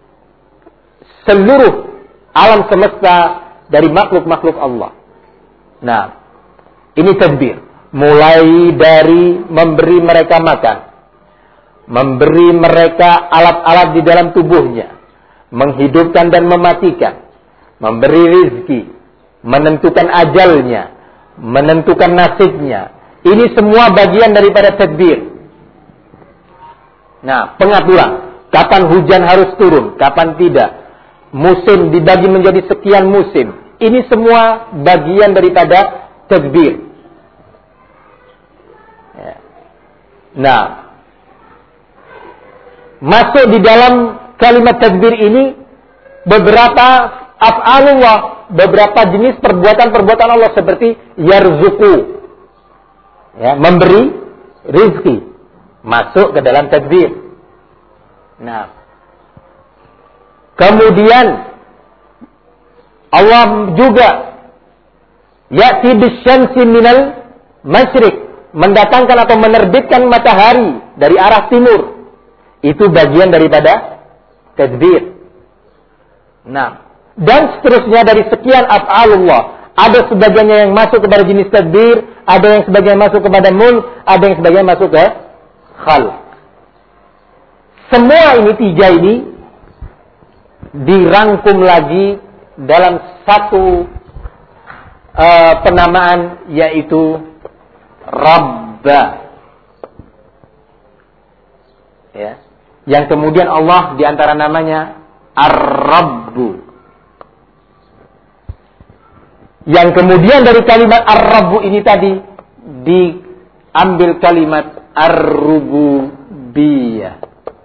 seluruh alam semesta dari makhluk-makhluk Allah. Nah, ini tadbir. Mulai dari memberi mereka makan, memberi mereka alat-alat di dalam tubuhnya, menghidupkan dan mematikan, memberi rizki, menentukan ajalnya, menentukan nasibnya. Ini semua bagian daripada tadbir. Nah, pengaturan. Kapan hujan harus turun, kapan tidak. Musim dibagi menjadi sekian musim. Ini semua bagian daripada tadbir. Ya. Nah, masuk di dalam kalimat tadbir ini beberapa af'alullah, beberapa jenis perbuatan-perbuatan Allah seperti yarzuqu, ya, memberi rizki, masuk ke dalam tadbir. Nah, kemudian Allah juga ya'ti bisyamsi minal masyriq, mendatangkan atau menerbitkan matahari dari arah timur. Itu bagian daripada tadbir. Nah, dan seterusnya dari sekian af'alullah. Ada sebagiannya yang masuk kepada jenis tadbir, ada yang sebagian masuk kepada mulk, ada yang sebagian masuk ke khalq. Semua ini tiga ini dirangkum lagi dalam satu uh, penamaan, yaitu Rabba. Ya. Yang kemudian Allah di antara namanya Ar-Rabbu. Yang kemudian dari kalimat Ar-Rabbu ini tadi diambil kalimat Ar-Rububiyah.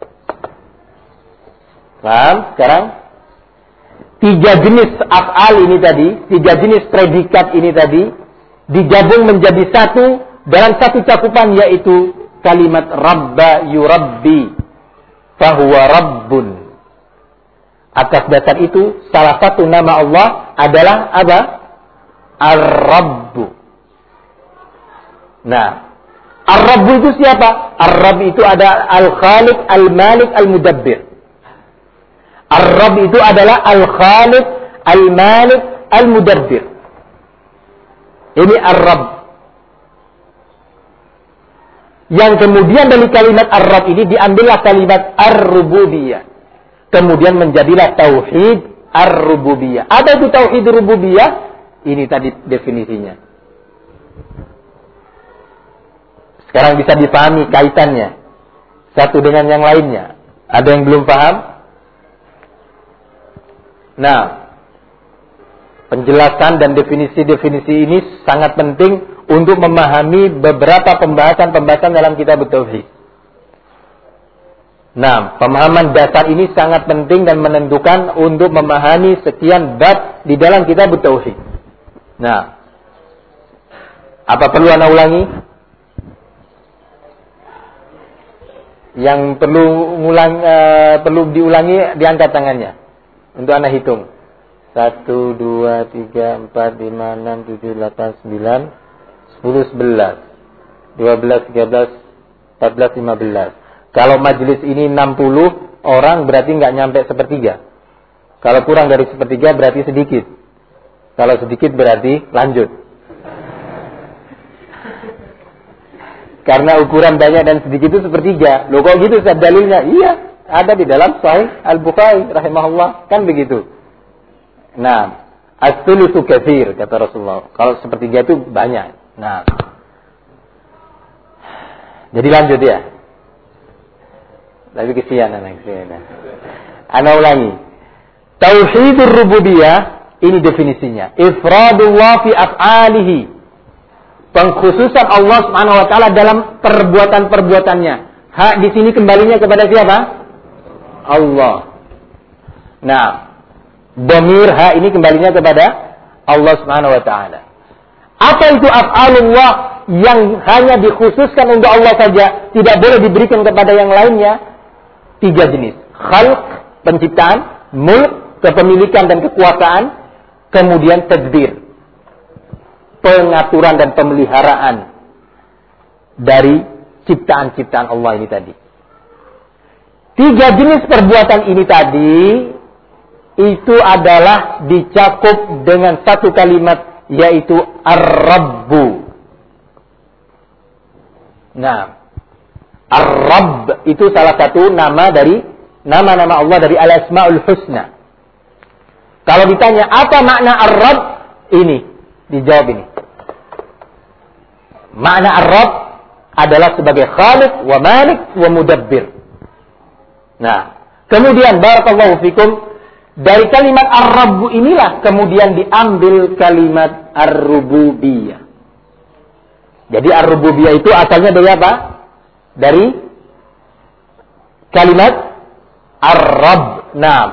Paham sekarang? Tiga jenis af'al ini tadi, tiga jenis predikat ini tadi digabung menjadi satu dalam satu cakupan, yaitu kalimat Rabba yurabbi fahuwa Rabbun. Atas dasar itu, salah satu nama Allah adalah apa? Ar-Rabbu. Nah, Ar-Rabbu itu siapa? Ar-Rabb itu ada Al-Khaliq, Al-Malik, Al-Mudabbir. Ar-Rabb itu adalah Al-Khaliq, Al-Malik, Al-Mudabbir. Ini Ar-Rabb. Yang kemudian dari kalimat ar-Rabb ini diambillah kalimat ar-rububiyah. Kemudian menjadilah tauhid ar-rububiyah. Apa itu tauhid rububiyah? Ini tadi definisinya. Sekarang bisa dipahami kaitannya satu dengan yang lainnya. Ada yang belum paham? Nah, penjelasan dan definisi-definisi ini sangat penting untuk memahami beberapa pembahasan-pembahasan dalam kitab Tauhid. Nah, pemahaman dasar ini sangat penting dan menentukan untuk memahami sekian bab di dalam kitab Tauhid. Nah, apa perlu ana ulangi? Yang perlu ngulang, uh, perlu diulangi, diangkat tangannya untuk ana hitung. Satu, dua, tiga, empat, lima, enam, tujuh, delapan, sembilan, sepuluh, sebelas, dua belas, tiga belas, empat belas, lima belas. Kalau majelis ini enam puluh orang berarti nggak nyampe sepertiga. Kalau kurang dari sepertiga berarti sedikit. Kalau sedikit berarti lanjut. Karena ukuran banyak dan sedikit itu sepertiga. Loh kok gitu Ustaz dalilnya? Iya, ada di dalam Sahih Al-Bukhari rahimahullah, kan begitu. Nah, as-sulusu katsir kata Rasulullah. Kalau sepertiga itu banyak. Nah. Jadi lanjut ya. Tapi kesian anak saya. Ana ulangi. Tauhidur rububiyah ini definisinya. Ifradullah fi af'alihi. Pengkhususan Allah Subhanahu wa taala dalam perbuatan-perbuatannya. Hak di sini kembalinya kepada siapa? Allah. Nah, dhamir hak ini kembalinya kepada Allah Subhanahu wa taala. Apa itu af'alullah yang hanya dikhususkan untuk Allah saja, tidak boleh diberikan kepada yang lainnya? Tiga jenis. Khalq, penciptaan, mulk, kepemilikan dan kekuasaan, kemudian tadbir, pengaturan dan pemeliharaan dari ciptaan-ciptaan Allah ini tadi. Tiga jenis perbuatan ini tadi itu adalah dicakup dengan satu kalimat, yaitu Ar-Rabbu. Nah, Ar-Rabb itu salah satu nama dari nama-nama Allah dari Al-Asmaul Husna. Kalau ditanya apa makna Ar-Rabb, ini dijawab ini. Makna Ar-Rabb adalah sebagai Khaliq wa Malik wa Mudabbir. Nah, kemudian barakallahu fikum, dari kalimat Ar-Rabbu inilah kemudian diambil kalimat Ar-Rububiyah. Jadi Ar-Rububiyah itu asalnya dari apa? Dari kalimat Ar-Rabb. Naam.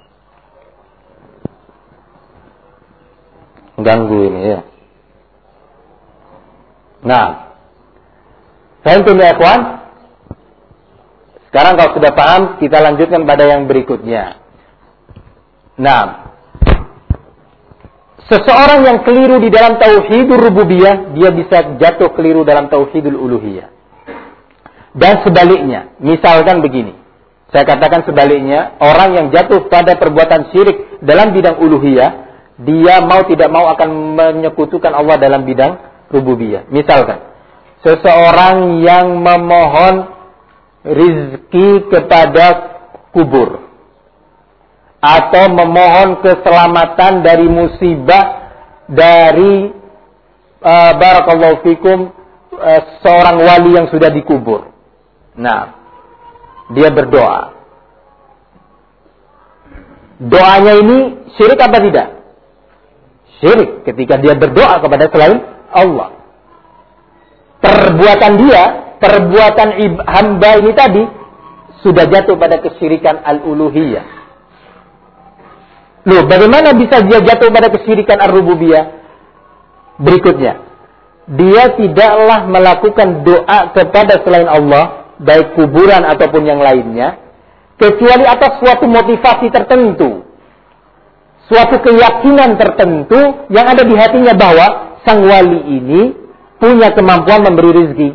Ganggu ini ya. Nah, saya punya ikhwan. Sekarang kalau sudah paham, kita lanjutkan pada yang berikutnya. Nah, seseorang yang keliru di dalam tauhidur rububiyah, dia bisa jatuh keliru dalam tauhidul uluhiyah. Dan sebaliknya, misalkan begini, saya katakan sebaliknya, orang yang jatuh pada perbuatan syirik dalam bidang uluhiyah, dia mau tidak mau akan menyekutukan Allah dalam bidang rububiyah. Misalkan, seseorang yang memohon rizki kepada kubur, atau memohon keselamatan dari musibah dari uh, barakallahu fikum uh, seorang wali yang sudah dikubur. Nah, dia berdoa. Doanya ini syirik apa tidak? Syirik ketika dia berdoa kepada selain Allah. Perbuatan dia, perbuatan hamba ini tadi sudah jatuh pada kesyirikan al-uluhiyah. Loh, bagaimana bisa dia jatuh pada kesyirikan ar-rububiyah? Berikutnya, dia tidaklah melakukan doa kepada selain Allah, baik kuburan ataupun yang lainnya, kecuali atas suatu motivasi tertentu, suatu keyakinan tertentu yang ada di hatinya bahwa sang wali ini punya kemampuan memberi rezeki.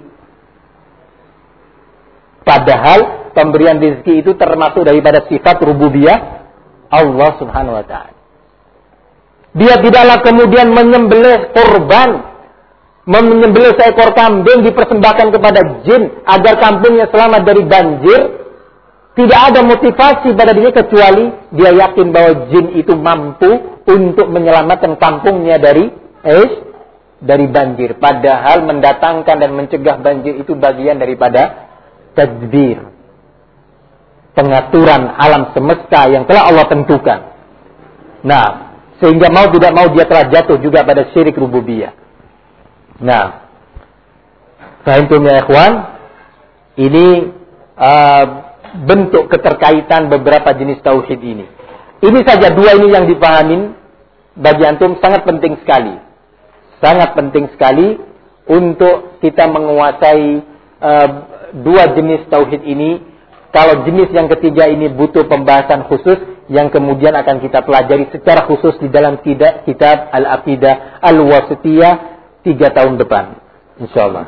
Padahal pemberian rezeki itu termasuk daripada sifat rububiyah Allah Subhanahu wa taala. Dia tidaklah kemudian menyembelih kurban menyembelih seekor kambing dipersembahkan kepada jin agar kampungnya selamat dari banjir, tidak ada motivasi pada dirinya kecuali dia yakin bahwa jin itu mampu untuk menyelamatkan kampungnya dari eh, dari banjir. Padahal mendatangkan dan mencegah banjir itu bagian daripada tadbir, pengaturan alam semesta yang telah Allah tentukan. Nah, sehingga mau tidak mau dia telah jatuh juga pada syirik rububiyah. Nah, fahimtum ya ikhwan? Ini uh, bentuk keterkaitan beberapa jenis tauhid ini. Ini saja dua ini yang dipahamin bagi antum sangat penting sekali. Sangat penting sekali untuk kita menguasai uh, dua jenis tauhid ini. Kalau jenis yang ketiga ini butuh pembahasan khusus yang kemudian akan kita pelajari secara khusus di dalam kitab Al-Aqidah Al-Wasithiyah tiga tahun depan, insyaallah.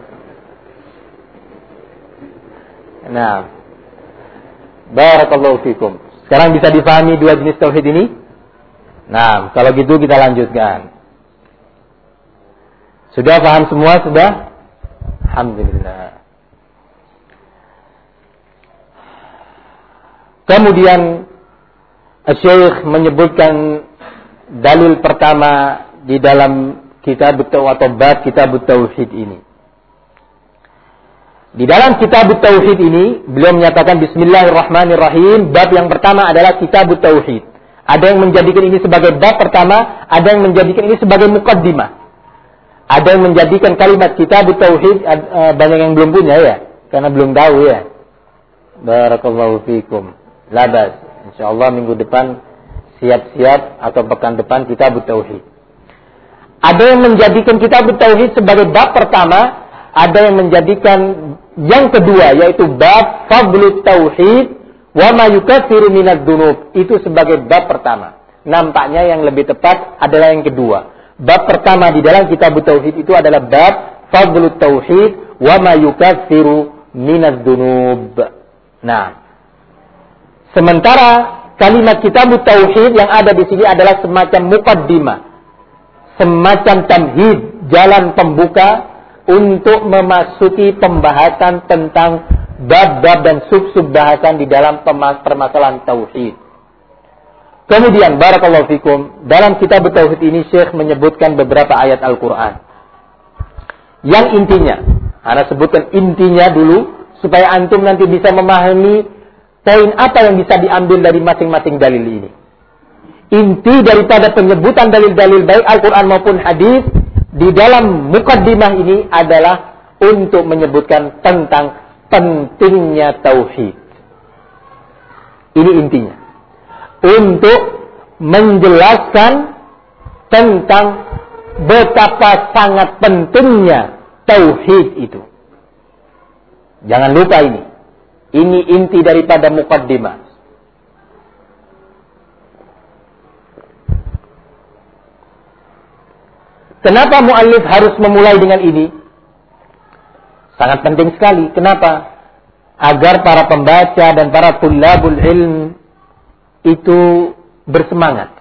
Nah, barakallahu fikum. Sekarang bisa difahami dua jenis tauhid ini? Nah, kalau gitu kita lanjutkan. Sudah paham semua? Sudah? Alhamdulillah. Kemudian Syekh menyebutkan dalil pertama di dalam kitab atau bab kitab tauhid ini. Di dalam kitab tauhid ini beliau menyatakan bismillahirrahmanirrahim, bab yang pertama adalah kitab tauhid. Ada yang menjadikan ini sebagai bab pertama, ada yang menjadikan ini sebagai muqaddimah. Ada yang menjadikan kalimat kitab tauhid, banyak yang belum punya ya, karena belum tahu ya. Barakallahu fikum. Labas, insyaallah minggu depan siap-siap atau pekan depan kitab tauhid. Ada yang menjadikan kitab tauhid sebagai bab pertama, ada yang menjadikan yang kedua yaitu bab fadlut tauhid wa ma yukaffiru minadz dzunub, itu sebagai bab pertama. Nampaknya yang lebih tepat adalah yang kedua. Bab pertama di dalam kitab tauhid itu adalah bab fadlut tauhid wa ma yukaffiru minadz dzunub. Nah, sementara kalimat kitab tauhid yang ada di sini adalah semacam muqaddimah, semacam tamhid, jalan pembuka untuk memasuki pembahasan tentang bab-bab dan sub-sub bahasan di dalam permasalahan tauhid. Kemudian barakallahu fikum, dalam kitab tauhid ini Syekh menyebutkan beberapa ayat Al-Qur'an. Yang intinya, ana sebutkan intinya dulu supaya antum nanti bisa memahami poin apa yang bisa diambil dari masing-masing dalil ini. Inti daripada penyebutan dalil-dalil baik Al-Quran maupun hadis di dalam mukaddimah ini adalah untuk menyebutkan tentang pentingnya tauhid. Ini intinya. Untuk menjelaskan tentang betapa sangat pentingnya tauhid itu. Jangan lupa ini. Ini inti daripada mukaddimah. Kenapa muallif harus memulai dengan ini? Sangat penting sekali. Kenapa? Agar para pembaca dan para tullabul ilm itu bersemangat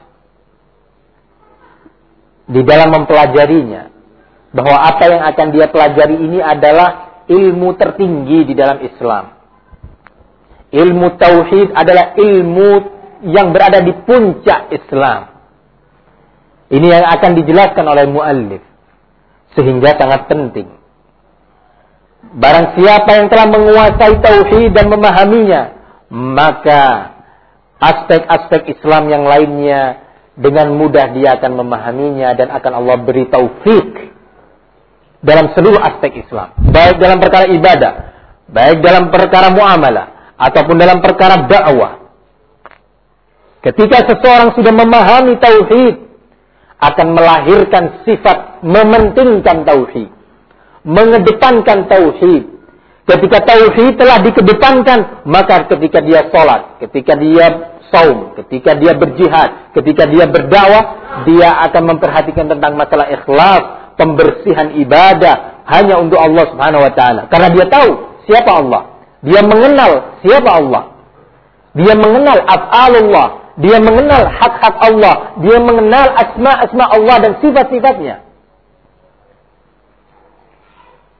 di dalam mempelajarinya. Bahwa apa yang akan dia pelajari ini adalah ilmu tertinggi di dalam Islam. Ilmu tauhid adalah ilmu yang berada di puncak Islam. Ini yang akan dijelaskan oleh muallif. Sehingga sangat penting. Barang siapa yang telah menguasai tauhid dan memahaminya, maka aspek-aspek Islam yang lainnya dengan mudah dia akan memahaminya dan akan Allah beri taufik dalam seluruh aspek Islam. Baik dalam perkara ibadah, baik dalam perkara muamalah, ataupun dalam perkara dakwah. Ketika seseorang sudah memahami tauhid, akan melahirkan sifat mementingkan tauhid, mengedepankan tauhid. Ketika tauhid telah dikedepankan, maka ketika dia sholat, ketika dia saum, ketika dia berjihad, ketika dia berdakwah, dia akan memperhatikan tentang masalah ikhlas, pembersihan ibadah hanya untuk Allah Subhanahu wa taala. Karena dia tahu siapa Allah. Dia mengenal siapa Allah. Dia mengenal af'alullah. Dia mengenal hak-hak Allah. Dia mengenal asma-asma Allah dan sifat-sifatnya.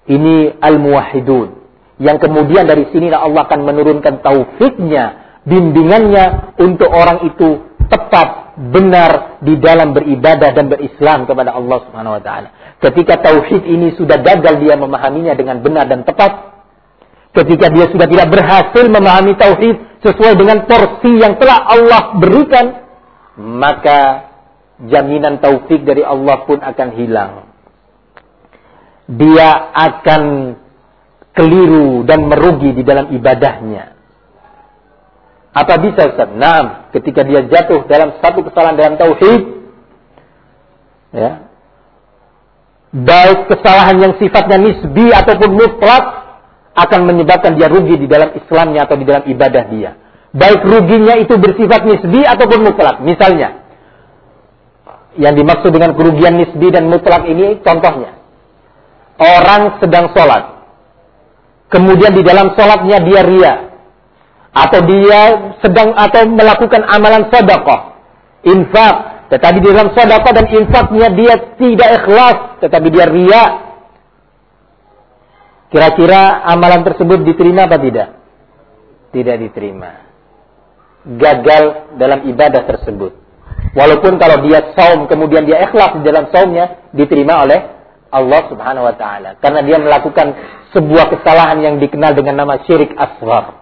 Ini al-muwahhidun. Yang kemudian dari sinilah Allah akan menurunkan taufiknya, bimbingannya untuk orang itu tepat, benar di dalam beribadah dan berislam kepada Allah Subhanahu wa taala. Ketika tauhid ini sudah gagal dia memahaminya dengan benar dan tepat, ketika dia sudah tidak berhasil memahami tauhid sesuai dengan porsi yang telah Allah berikan, maka jaminan taufik dari Allah pun akan hilang. Dia akan keliru dan merugi di dalam ibadahnya. Apa bisa Ustaz? Naam, ketika dia jatuh dalam satu kesalahan dalam tauhid, ya, baik kesalahan yang sifatnya nisbi ataupun mutlak, akan menyebabkan dia rugi di dalam Islamnya atau di dalam ibadah dia. Baik ruginya itu bersifat nisbi ataupun mutlak. Misalnya, yang dimaksud dengan kerugian nisbi dan mutlak ini contohnya, orang sedang sholat, kemudian di dalam sholatnya dia ria, atau dia sedang atau melakukan amalan sedekah, infak, tetapi di dalam sedekah dan infaknya dia tidak ikhlas, tetapi dia ria. Kira-kira amalan tersebut diterima apa tidak? Tidak diterima. Gagal dalam ibadah tersebut. Walaupun kalau dia saum kemudian dia ikhlas di dalam saumnya, diterima oleh Allah Subhanahu wa taala, karena dia melakukan sebuah kesalahan yang dikenal dengan nama syirik asghar.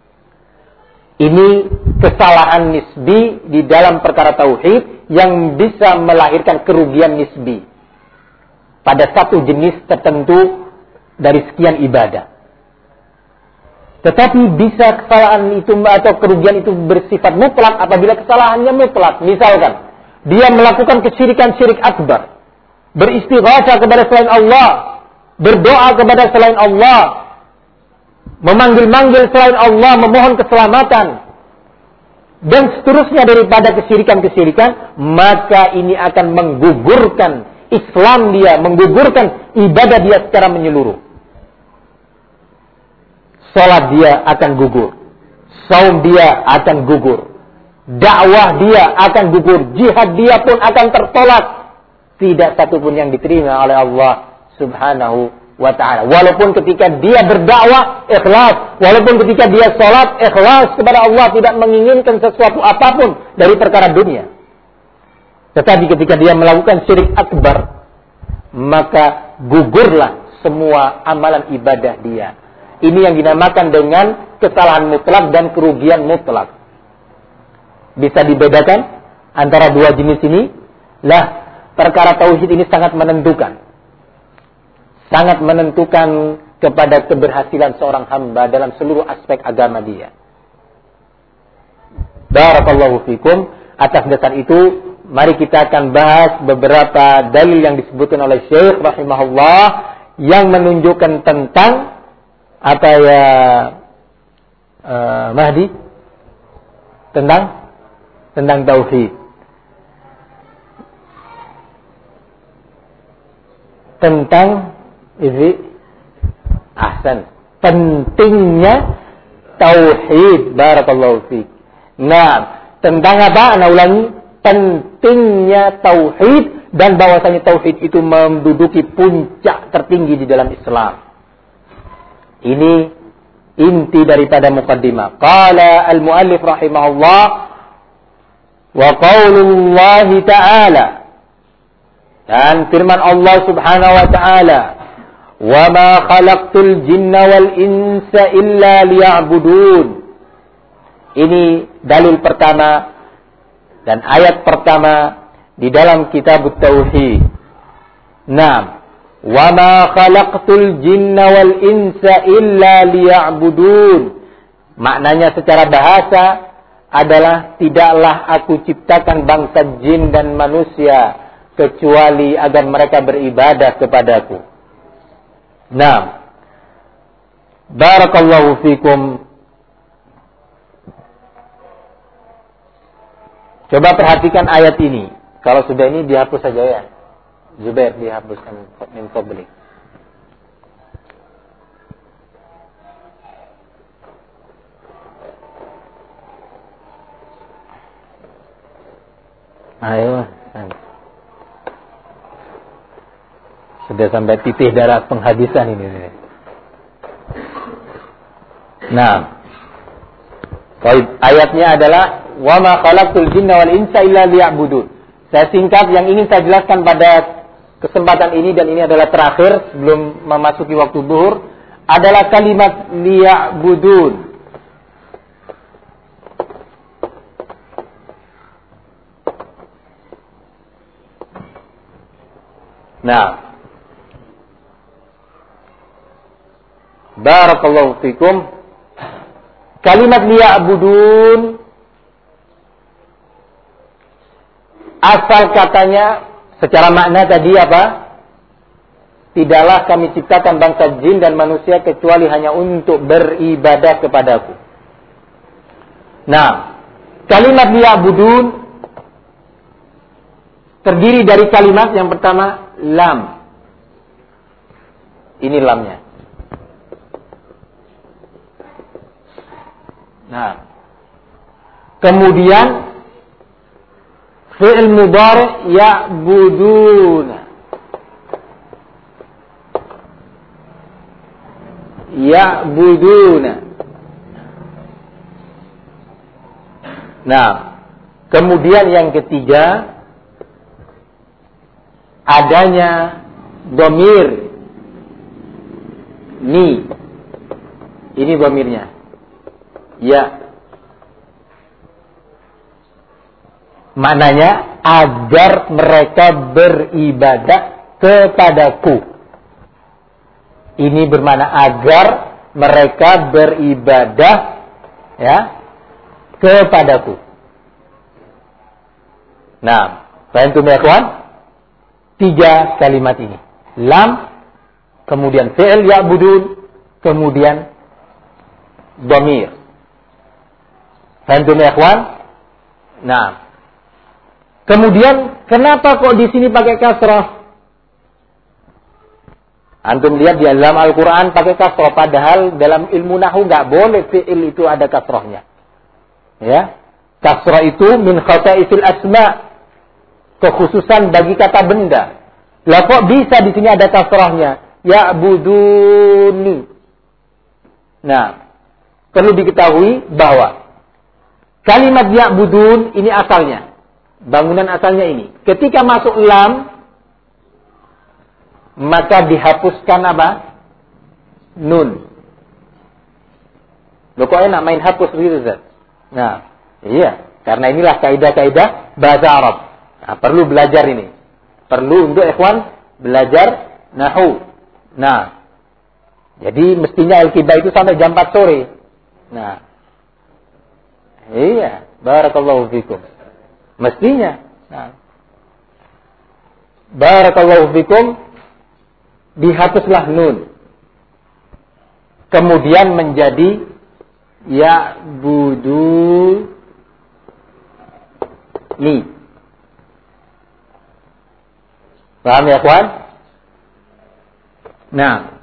Ini kesalahan nisbi di dalam perkara tauhid yang bisa melahirkan kerugian nisbi pada satu jenis tertentu dari sekian ibadah. Tetapi bisa kesalahan itu atau kerugian itu bersifat mutlak apabila kesalahannya mutlak. Misalkan dia melakukan kesyirikan syirik akbar, beristighatsah kepada selain Allah, berdoa kepada selain Allah, memanggil-manggil selain Allah, memohon keselamatan, dan seterusnya daripada kesyirikan-kesyirikan, maka ini akan menggugurkan Islam dia, menggugurkan ibadah dia secara menyeluruh. Salat dia akan gugur, saum dia akan gugur, dakwah dia akan gugur, jihad dia pun akan tertolak. Tidak satu pun yang diterima oleh Allah Subhanahu wa ta'ala. Walaupun ketika dia berdakwah ikhlas, walaupun ketika dia salat ikhlas kepada Allah, tidak menginginkan sesuatu apapun dari perkara dunia. Tetapi ketika dia melakukan syirik akbar, maka gugurlah semua amalan ibadah dia. Ini yang dinamakan dengan kesalahan mutlak dan kerugian mutlak. Bisa dibedakan antara dua jenis ini? Lah, perkara tauhid ini sangat menentukan. Sangat menentukan kepada keberhasilan seorang hamba dalam seluruh aspek agama dia. Barakallahu fikum. Atas dasar itu, mari kita akan bahas beberapa dalil yang disebutkan oleh Syekh rahimahullah yang menunjukkan tentang apa ya uh, Mahdi? Tentang tentang tauhid. Tentang ini ahsan, pentingnya tauhid. Barakallahu fiik. Nah, tentang apa? Ana ulangi, pentingnya tauhid dan bahwasanya tauhid itu menduduki puncak tertinggi di dalam Islam. Ini inti daripada muqaddimah. Qala al-muallif rahimahullah wa qaulullahi ta'ala, dan firman Allah Subhanahu wa ta'ala, wa ma khalaqtul jinna wal insa illa liya'budun. Ini dalil pertama dan ayat pertama di dalam kitab Tauhid. Naam. Wa ma khalaqtul jinna wal insa illa liya'budun. Maknanya secara bahasa adalah tidaklah aku ciptakan bangsa jin dan manusia kecuali agar mereka beribadah kepadaku. Nah, barakallahu fikum. Coba perhatikan ayat ini. Kalau sudah ini dihapus saja ya. Zubair dihapuskan min fadli. Ayo, Sudah sampai titik darah penghabisan ini. Nah, ayatnya adalah wa ma khalaqtul jinna wal insa illa liya'budun. Saya singkat yang ingin saya jelaskan pada kesempatan ini, dan ini adalah terakhir sebelum memasuki waktu zuhur, adalah kalimat liya'budun. Nah, barakallahu fikum. Kalimat liya'budun, asal katanya secara makna tadi apa? Tidaklah kami ciptakan bangsa jin dan manusia kecuali hanya untuk beribadah kepadaku. Nah, kalimat liya'budun terdiri dari kalimat yang pertama lam. Ini lamnya. Nah, kemudian fi'il mudhari' ya'buduna. Ya'buduna. Nah, kemudian yang ketiga adanya dhamir ni. Ini dhamirnya. Ya. Maknanya agar mereka beribadah kepadaku. Ini bermakna agar mereka beribadah ya kepadaku. Nah, paham ya kawan? Tiga kalimat ini. Lam, kemudian fi'il ya'budun, kemudian dhamir. Paham ya kawan? Nah, kemudian kenapa kok di sini pakai kasrah? Antum lihat di dalam Al-Quran pakai kasrah, padahal dalam ilmu nahwu nggak boleh fi'il itu ada kasrahnya. Ya, kasrah itu min khasa'isil asma', kekhususan bagi kata benda. Lah kok bisa di sini ada kasrahnya? Ya'buduni. Nah, perlu diketahui bahwa kalimat ya'budun ini asalnya, bangunan asalnya ini. Ketika masuk lam, maka dihapuskan apa? Nun. Loh kok enak main hapus begitu, Ustaz? Nah, iya. Karena inilah kaidah-kaidah bahasa Arab. Nah, perlu belajar ini. Perlu untuk ikhwan belajar nahwu. Nah, jadi mestinya Al-Qibah itu sampai jam empat sore. Nah, iya. Barakallahu fikum. Mestinya. Nah, barakallahu fikum. Dihapuslah nun. Kemudian menjadi ya'budu ni. Paham ya kawan? Nah,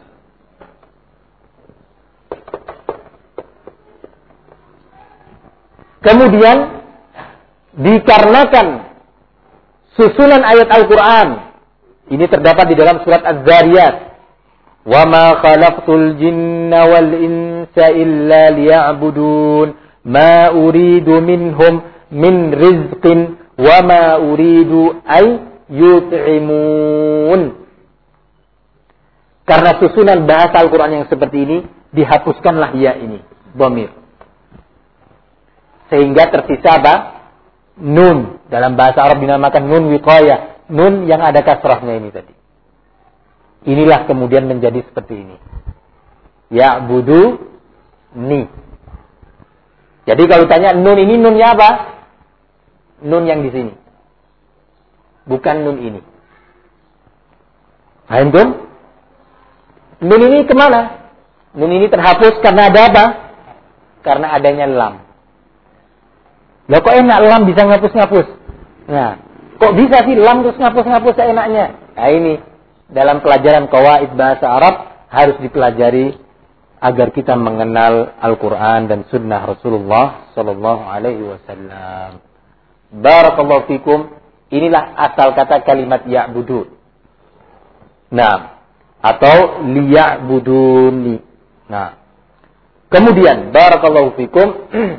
kemudian dikarenakan susunan ayat Al-Quran ini terdapat di dalam surat Az-Zariyat, wa ma khalaqtul jinna wal insa illa liya'budun ma uridu minhum min rizqin wa ma uridu ay yut'imun. Karena susunan bahasa Al-Quran yang seperti ini, dihapuskanlah ya ini, dhamir. Sehingga tersisa apa? Nun. Dalam bahasa Arab dinamakan nun wiqayah. Nun yang ada kasrahnya ini tadi. Inilah kemudian menjadi seperti ini. Ya'budu ni. Jadi kalau tanya nun ini nunnya apa? Nun yang di sini. Bukan nun ini. Paham tuh? Nun ini kemana? Nun ini terhapus karena ada apa? Karena adanya lam. Loh kok enak lam bisa ngapus-ngapus? Nah, kok bisa sih lam terus ngapus-ngapus seenaknya? Nah ini, dalam pelajaran qawaid bahasa Arab harus dipelajari agar kita mengenal Al-Quran dan Sunnah Rasulullah Sallallahu Alaihi Wasallam. Barakallahu fikum. Inilah asal kata kalimat ya'budun. Nah, atau liya'buduni. Nah, kemudian barakallahu fikum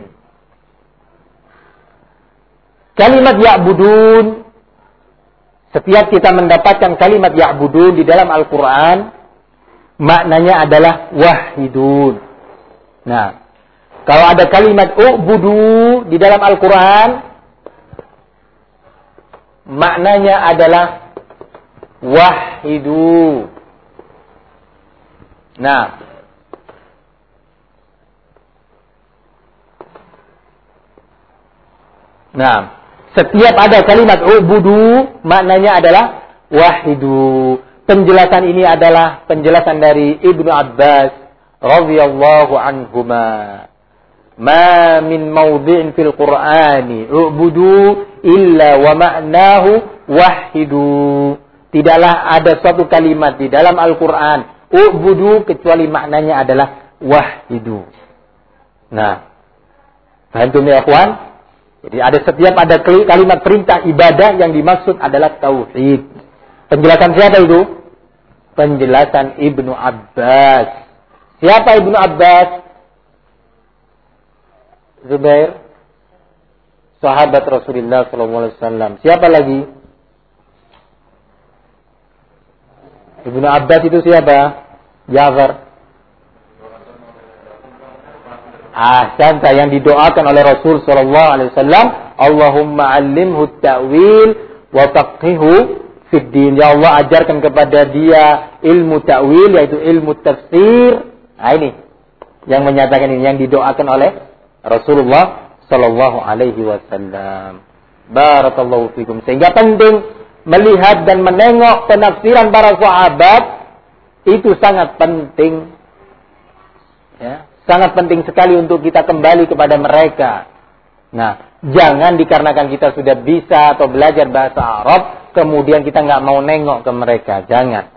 kalimat ya'budun, setiap kita mendapatkan kalimat ya'budun di dalam Al-Qur'an, maknanya adalah wahidun. Nah, kalau ada kalimat u'budu di dalam Al-Qur'an, maknanya adalah wahidu. Nah, Nah, setiap ada kalimat u'budu, maknanya adalah wahidu. Penjelasan ini adalah penjelasan dari Ibnu Abbas radhiyallahu anhuma. Ma min mawdhi'in fil Qur'ani u'budu illa wa ma'nahu wahidu. Tidaklah ada suatu kalimat di dalam Al-Qur'an u'budu kecuali maknanya adalah wahidu. Nah, paham ya ikhwan? Jadi ada setiap ada kalimat perintah ibadah yang dimaksud adalah tauhid. Penjelasan siapa itu? Penjelasan Ibnu Abbas. Siapa Ibnu Abbas? Zubair, sahabat Rasulullah sallallahu alaihi wasallam. Siapa lagi? Ibnu Abbas itu siapa? Ja'far. Ahsanta, yang didoakan oleh Rasul sallallahu alaihi wasallam, Allahumma 'allimhu at-ta'wil wa faqihhu fid din. Ya Allah, ajarkan kepada dia ilmu ta'wil, yaitu ilmu tafsir. Nah, ini yang menyatakan ini, yang didoakan oleh Rasulullah sallallahu alaihi wasallam. Barakallahu fikum. Sehingga penting melihat dan menengok penafsiran para sahabat, itu sangat penting. Ya. Sangat penting sekali untuk kita kembali kepada mereka. Nah, jangan dikarenakan kita sudah bisa atau belajar bahasa Arab, kemudian kita nggak mau nengok ke mereka. Jangan.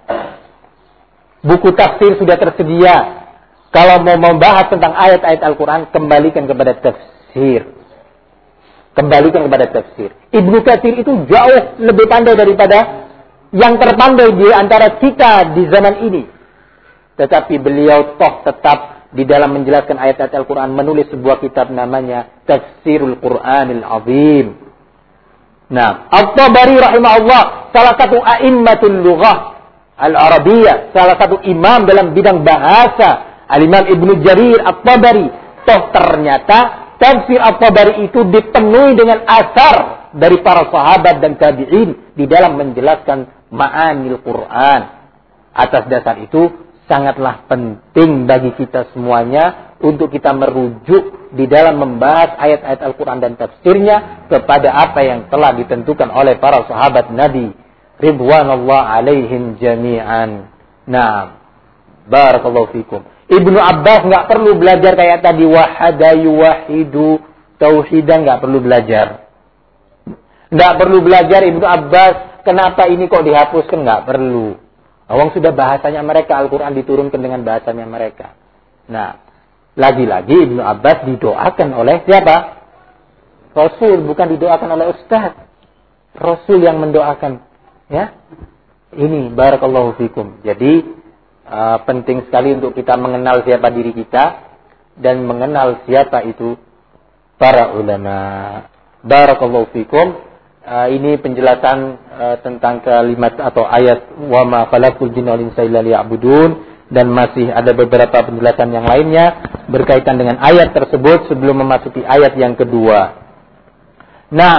Buku tafsir sudah tersedia. Kalau mau membahas tentang ayat-ayat Al-Quran, kembalikan kepada tafsir. Kembalikan kepada tafsir. Ibnu Katsir itu jauh lebih pandai daripada yang terpandai di antara kita di zaman ini. Tetapi beliau toh tetap di dalam menjelaskan ayat-ayat Al-Quran menulis sebuah kitab namanya Tafsirul Quranil Azim. Nah, At-Tabari rahimahullah, salah satu a'immatul lughah al-Arabiyah, salah satu imam dalam bidang bahasa, Al-Imam Ibnu Jarir At-Tabari. Toh ternyata tafsir At-Tabari itu dipenuhi dengan asar dari para sahabat dan tabi'in di dalam menjelaskan ma'anil Quran. Atas dasar itu sangatlah penting bagi kita semuanya untuk kita merujuk di dalam membahas ayat-ayat Al-Quran dan tafsirnya kepada apa yang telah ditentukan oleh para sahabat Nabi ridwanullah alaihim jami'an. Nah, barakallahu fikum. Ibnu Abbas nggak perlu belajar kayak tadi wahada yuwahidu tauhidan, nggak perlu belajar. Nggak perlu belajar Ibnu Abbas kenapa ini kok dihapuskan, nggak perlu. Awang sudah bahasanya mereka, Al-Quran diturunkan dengan bahasanya mereka. Nah, lagi-lagi Ibnu Abbas didoakan oleh siapa? Rasul, bukan didoakan oleh ustaz. Rasul yang mendoakan. Ya, ini barakallahu fikum. Jadi uh, penting sekali untuk kita mengenal siapa diri kita dan mengenal siapa itu para ulama. Barakallahu fikum. Uh, ini penjelasan uh, tentang kalimat atau ayat wa ma khalaqul jinna wal insa illa liya'budun, dan masih ada beberapa penjelasan yang lainnya berkaitan dengan ayat tersebut sebelum memasuki ayat yang kedua. Nah,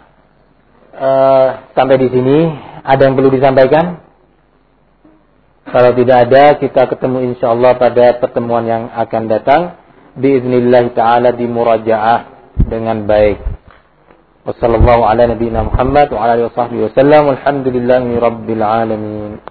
uh, sampai di sini ada yang perlu disampaikan? Kalau tidak ada, kita ketemu insyaallah pada pertemuan yang akan datang biiznillah taala di murajaah dengan baik. Wassallallahu ala nabiyyina Muhammad wa ala alihi washabbihi wasallam. Walhamdulillahi rabbil alamin.